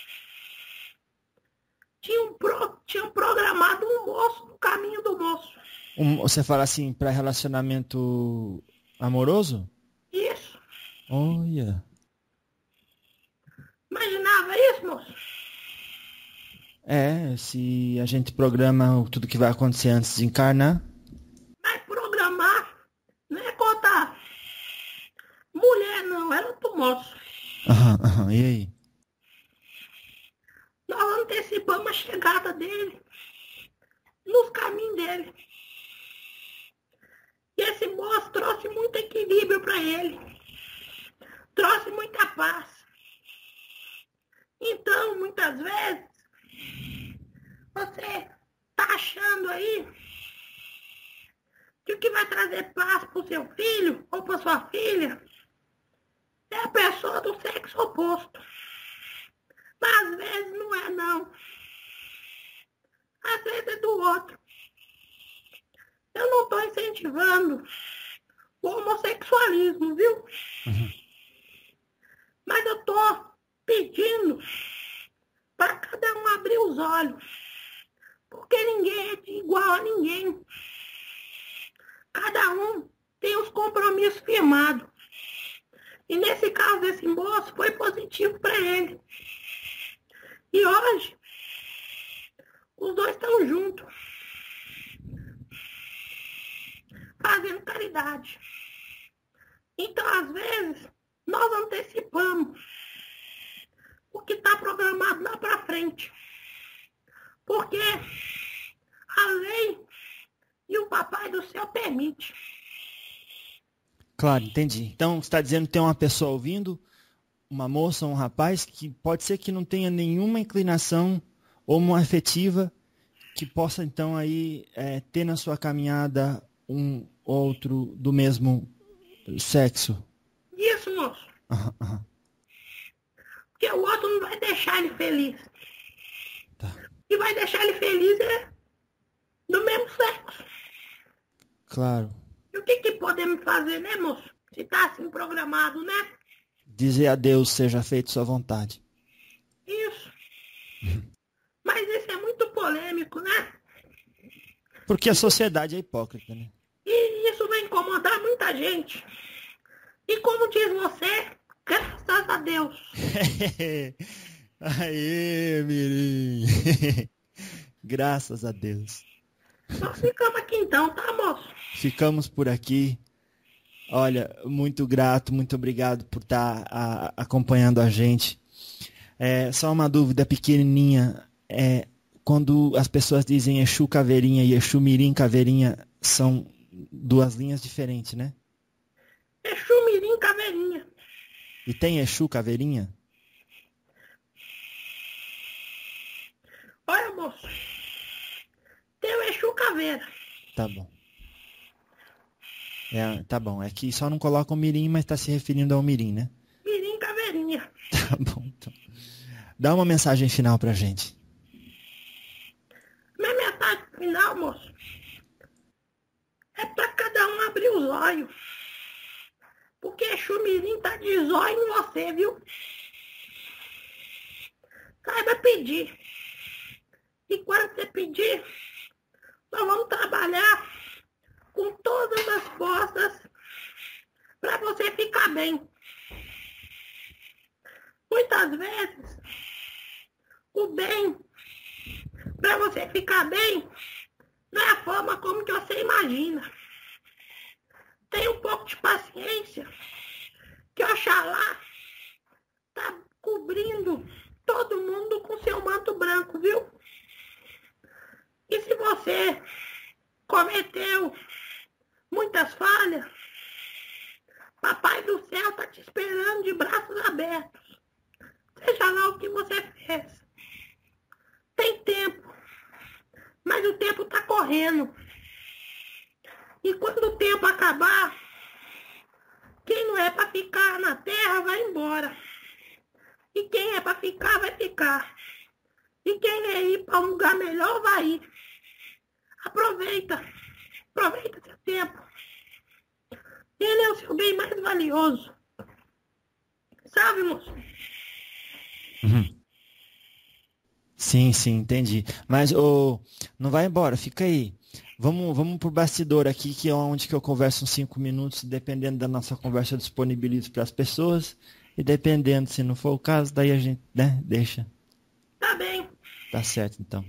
B: Tinham programado um moço no caminho do moço.
A: Você fala assim, para relacionamento amoroso?
B: Isso.
A: Olha.
B: Imaginava isso, moço?
A: Se a gente programa tudo que vai acontecer antes de encarnar.
B: Mas programar não é contar mulher, não. Era outro moço.
A: E aí?
B: Nós antecipamos a chegada dele nos caminhos dele. E esse moço trouxe muito equilíbrio para ele. Trouxe muita paz. Então, muitas vezes, você tá achando aí que o que vai trazer paz pro seu filho ou pra sua filha é a pessoa do sexo oposto. Mas às vezes não é, não. Às vezes é do outro. Eu não estou incentivando o homossexualismo, viu? Mas eu estou pedindo para cada um abrir os olhos. Porque ninguém é igual a ninguém. Cada um tem os compromissos firmados. E nesse caso desse moço foi positivo para ele. E hoje, os dois estão juntos. Fazendo caridade. Então, às vezes, nós antecipamos o que está programado lá para frente. Porque a lei e o papai do céu permite.
A: Claro, entendi. Então, você está dizendo que tem uma pessoa ouvindo, uma moça, um rapaz, que pode ser que não tenha nenhuma inclinação homoafetiva, que possa, então, aí ter na sua caminhada um outro do mesmo sexo.
B: Isso, moço. Porque o outro não vai deixar ele feliz.
A: Tá.
B: O que vai deixar ele feliz é do mesmo sexo.
A: Claro.
B: E o que podemos fazer, né, moço? Se tá assim programado, né?
A: Dizer a Deus, seja feita sua vontade.
B: Isso. Mas isso é muito polêmico, né?
A: Porque a sociedade é hipócrita, né?
B: E isso vai incomodar muita gente. E como diz você, graças a Deus.
A: Aê, Mirim. Graças a Deus.
B: Nós ficamos aqui então, tá, moço?
A: Ficamos por aqui. Olha, muito grato, muito obrigado por estar acompanhando a gente. Só uma dúvida pequenininha. Quando as pessoas dizem Exu Caveirinha e Exu Mirim Caveirinha, são duas linhas diferentes, né?
B: Exu Mirim Caveirinha.
A: E tem Exu Caveirinha?
B: Olha, moço. Tem o Exu Caveira.
A: Tá bom. Tá bom. É que só não coloca o Mirim, mas está se referindo ao Mirim, né?
B: Mirim Caveirinha.
A: Tá bom, então. Dá uma mensagem final pra gente.
B: Minha mensagem final, moço, é pra cada um abrir os olhos. Porque Exu Mirim tá de zóio em você, viu? Saiba pedir. E quando você pedir, nós vamos trabalhar com todas as forças para você ficar bem. Muitas vezes, o bem, para você ficar bem, não é a forma como que você imagina. Tenha um pouco de paciência, que Oxalá está cobrindo todo mundo com seu manto branco, viu? E se você cometeu muitas falhas, Papai do Céu tá te esperando de braços abertos. Seja lá o que você fez. Tem tempo, mas o tempo tá correndo. E quando o tempo acabar, quem não é para ficar na terra vai embora. E quem é para ficar, vai ficar. E quem é ir para um lugar melhor, vai ir. Aproveita seu tempo. Ele é o seu bem mais valioso. Sabe, moço?
A: Uhum. Sim, entendi. Mas não vai embora, fica aí. Vamos pro bastidor aqui, que é onde que eu converso uns 5 minutos, dependendo da nossa conversa, eu disponibilizo para as pessoas. E dependendo, se não for o caso, daí a gente, né, deixa.
B: Tá bem.
A: Tá certo, então.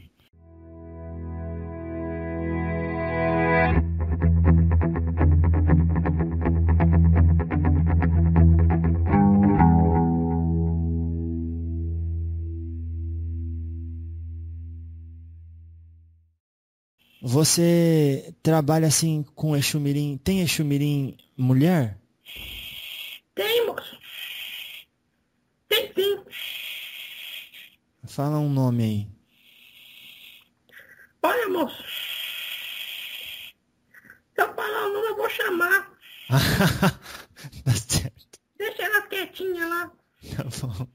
A: Você trabalha assim com Exu Mirim? Tem Exu Mirim mulher?
B: Tem, moço. Tem sim.
A: Fala um nome aí.
B: Olha, moço. Se eu falar o nome, eu vou chamar.
A: Tá certo.
B: Deixa elas quietinhas lá.
A: Tá bom.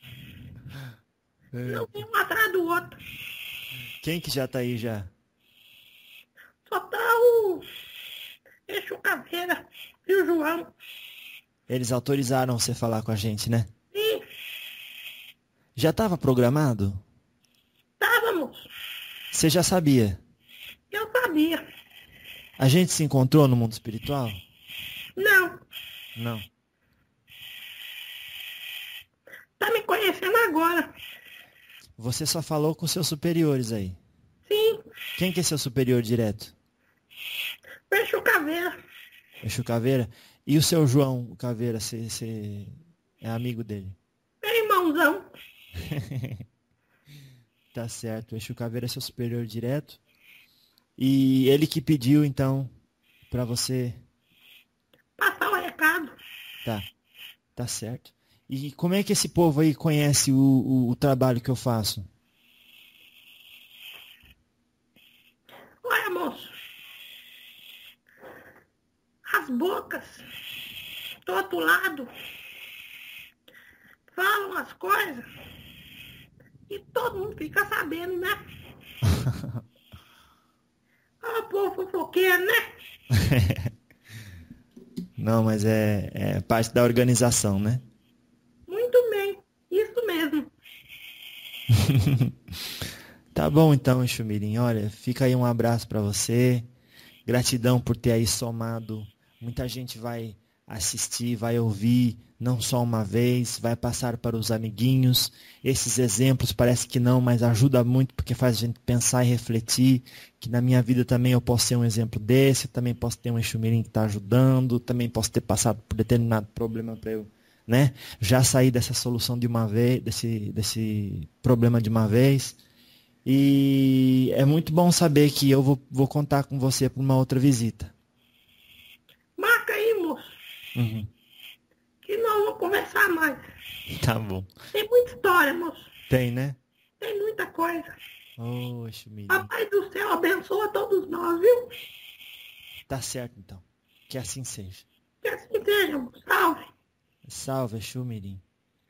B: Não tem um atrás do outro.
A: Quem que já tá aí já?
B: Só tá o Exu Caveira e o João.
A: Eles autorizaram você falar com a gente, né?
B: Sim,
A: Já estava programado?
B: estávamos.
A: Você já sabia?
B: Eu sabia.
A: A gente se encontrou no mundo espiritual?
B: Não,
A: Não.
B: tá me conhecendo agora.
A: Você só falou com seus superiores aí.
B: Sim,
A: Quem que é seu superior direto?
B: o Exu Caveira.
A: Exu Caveira? E o seu João Caveira, você é amigo dele?
B: Meu irmãozão.
A: Tá certo, o Exu Caveira é seu superior direto. E ele que pediu, então, pra você...
B: Passar o recado.
A: Tá certo. E como é que esse povo aí conhece o trabalho que eu faço?
B: Olha, moço. As bocas do outro lado falam as coisas e todo mundo fica sabendo, né? Ah, povo fofoqueiro, né?
A: Não, mas é parte da organização, né?
B: Muito bem, isso mesmo.
A: Tá bom então, Exu Mirim. Olha, fica aí um abraço pra você. Gratidão por ter aí somado. Muita gente vai assistir, vai ouvir, não só uma vez, vai passar para os amiguinhos. Esses exemplos parece que não, mas ajuda muito porque faz a gente pensar e refletir que na minha vida também eu posso ser um exemplo desse, eu também posso ter um Exu Mirim que está ajudando, também posso ter passado por determinado problema para eu, né, já sair dessa solução de uma vez, desse problema de uma vez. E é muito bom saber que eu vou contar com você para uma outra visita.
B: Marca aí, moço,
A: Uhum.
B: que nós vamos conversar mais.
A: Tá bom.
B: Tem muita história, moço.
A: Tem, né?
B: Tem muita coisa.
A: Ô, Exu Mirim.
B: Papai do Céu abençoa todos nós, viu?
A: Tá certo, então. Que assim seja.
B: Que assim seja, moço. Salve.
A: Salve, Exu Mirim.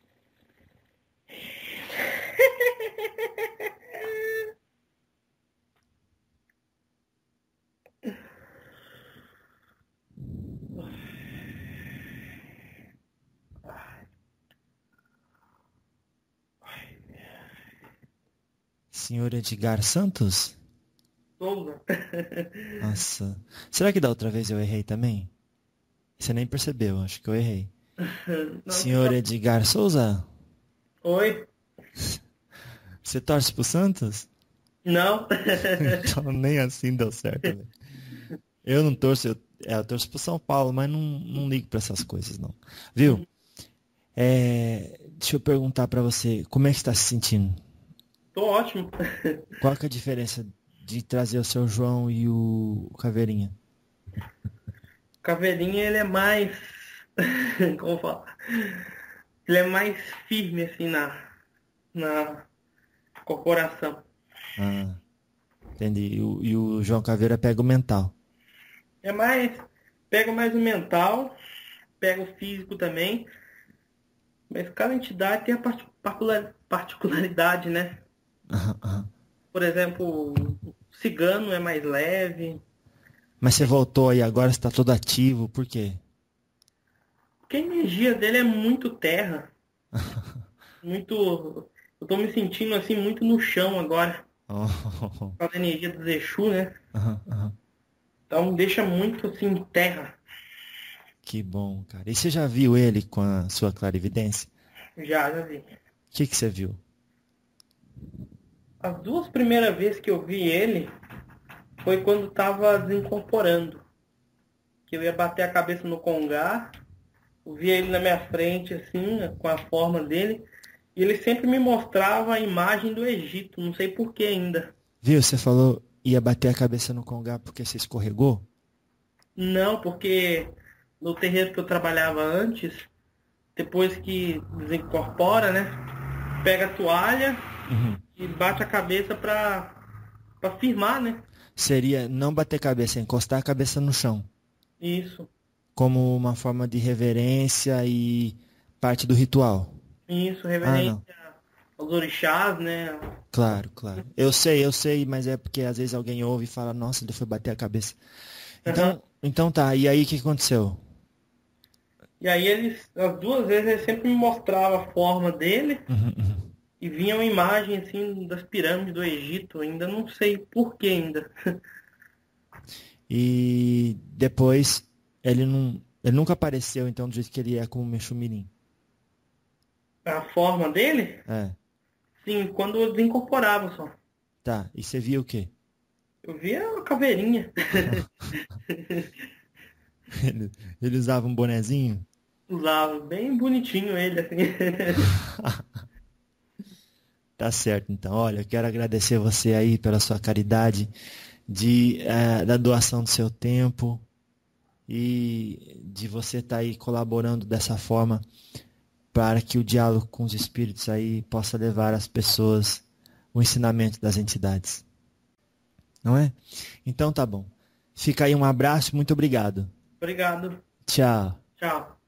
A: Senhor Edgar Santos?
B: Souza.
A: Nossa. Será que da outra vez eu errei também? Você nem percebeu, acho que eu errei.
B: Não,
A: Senhor Edgar Souza?
B: Oi?
A: Você torce pro Santos?
B: Não?
A: Então nem assim deu certo, velho. Eu não torço, eu torço pro São Paulo, mas não ligo pra essas coisas, não. Viu? Deixa eu perguntar para você, como é que está se sentindo?
B: Tô ótimo.
A: Qual que é a diferença de trazer o seu João e o Caveirinha?
B: Caveirinha, ele é mais. Como falar? Ele é mais firme, assim, na corporação.
A: Ah, entendi. E o João Caveira pega o mental.
B: É mais. Pega mais o mental, pega o físico também. Mas cada entidade tem a particularidade, né?
A: Aham, aham.
B: Por exemplo, o cigano é mais leve.
A: Mas você voltou aí agora, você está todo ativo, por quê?
B: Porque a energia dele é muito terra. Muito. Eu tô me sentindo assim muito no chão agora.
A: Oh,
B: Com a energia do Exu, né?
A: aham, aham.
B: Então deixa muito assim terra.
A: Que bom, cara. E você já viu ele com a sua clarividência?
B: Já vi.
A: O que você viu?
B: As duas primeiras vezes que eu vi ele foi quando estava desincorporando. Que eu ia bater a cabeça no congá, eu via ele na minha frente, assim, com a forma dele, e ele sempre me mostrava a imagem do Egito, não sei por que ainda.
A: Viu? Você falou ia bater a cabeça no congá porque você escorregou?
B: Não, porque no terreiro que eu trabalhava antes, depois que desincorpora, né? Pega a toalha
A: Uhum.
B: e bate a cabeça pra firmar, né?
A: Seria não bater cabeça, é encostar a cabeça no chão,
B: Isso,
A: como uma forma de reverência e parte do ritual.
B: isso,
A: Ah, não.
B: reverência aos orixás, né?
A: Claro, claro. Eu sei, mas é porque às vezes alguém ouve e fala, nossa, ele foi bater a cabeça.
B: Aham.
A: Então tá, e aí o que aconteceu?
B: E aí as duas vezes ele sempre me mostrava a forma dele
A: Uhum, uhum.
B: e vinha uma imagem assim das pirâmides do Egito, ainda não sei por que ainda.
A: E depois ele nunca apareceu então do jeito que ele é como Mexumirim.
B: A forma dele,
A: É,
B: sim, quando eu desincorporava só.
A: tá. E você viu o quê?
B: Eu via a caveirinha.
A: Ele usava um bonezinho?
B: Usava bem bonitinho ele, assim.
A: Tá certo, então. Olha, eu quero agradecer você aí pela sua caridade, da doação do seu tempo e de você estar aí colaborando dessa forma para que o diálogo com os espíritos aí possa levar às pessoas o ensinamento das entidades. Não é? Então tá bom. Fica aí um abraço, muito obrigado.
B: Obrigado.
A: Tchau.
B: Tchau.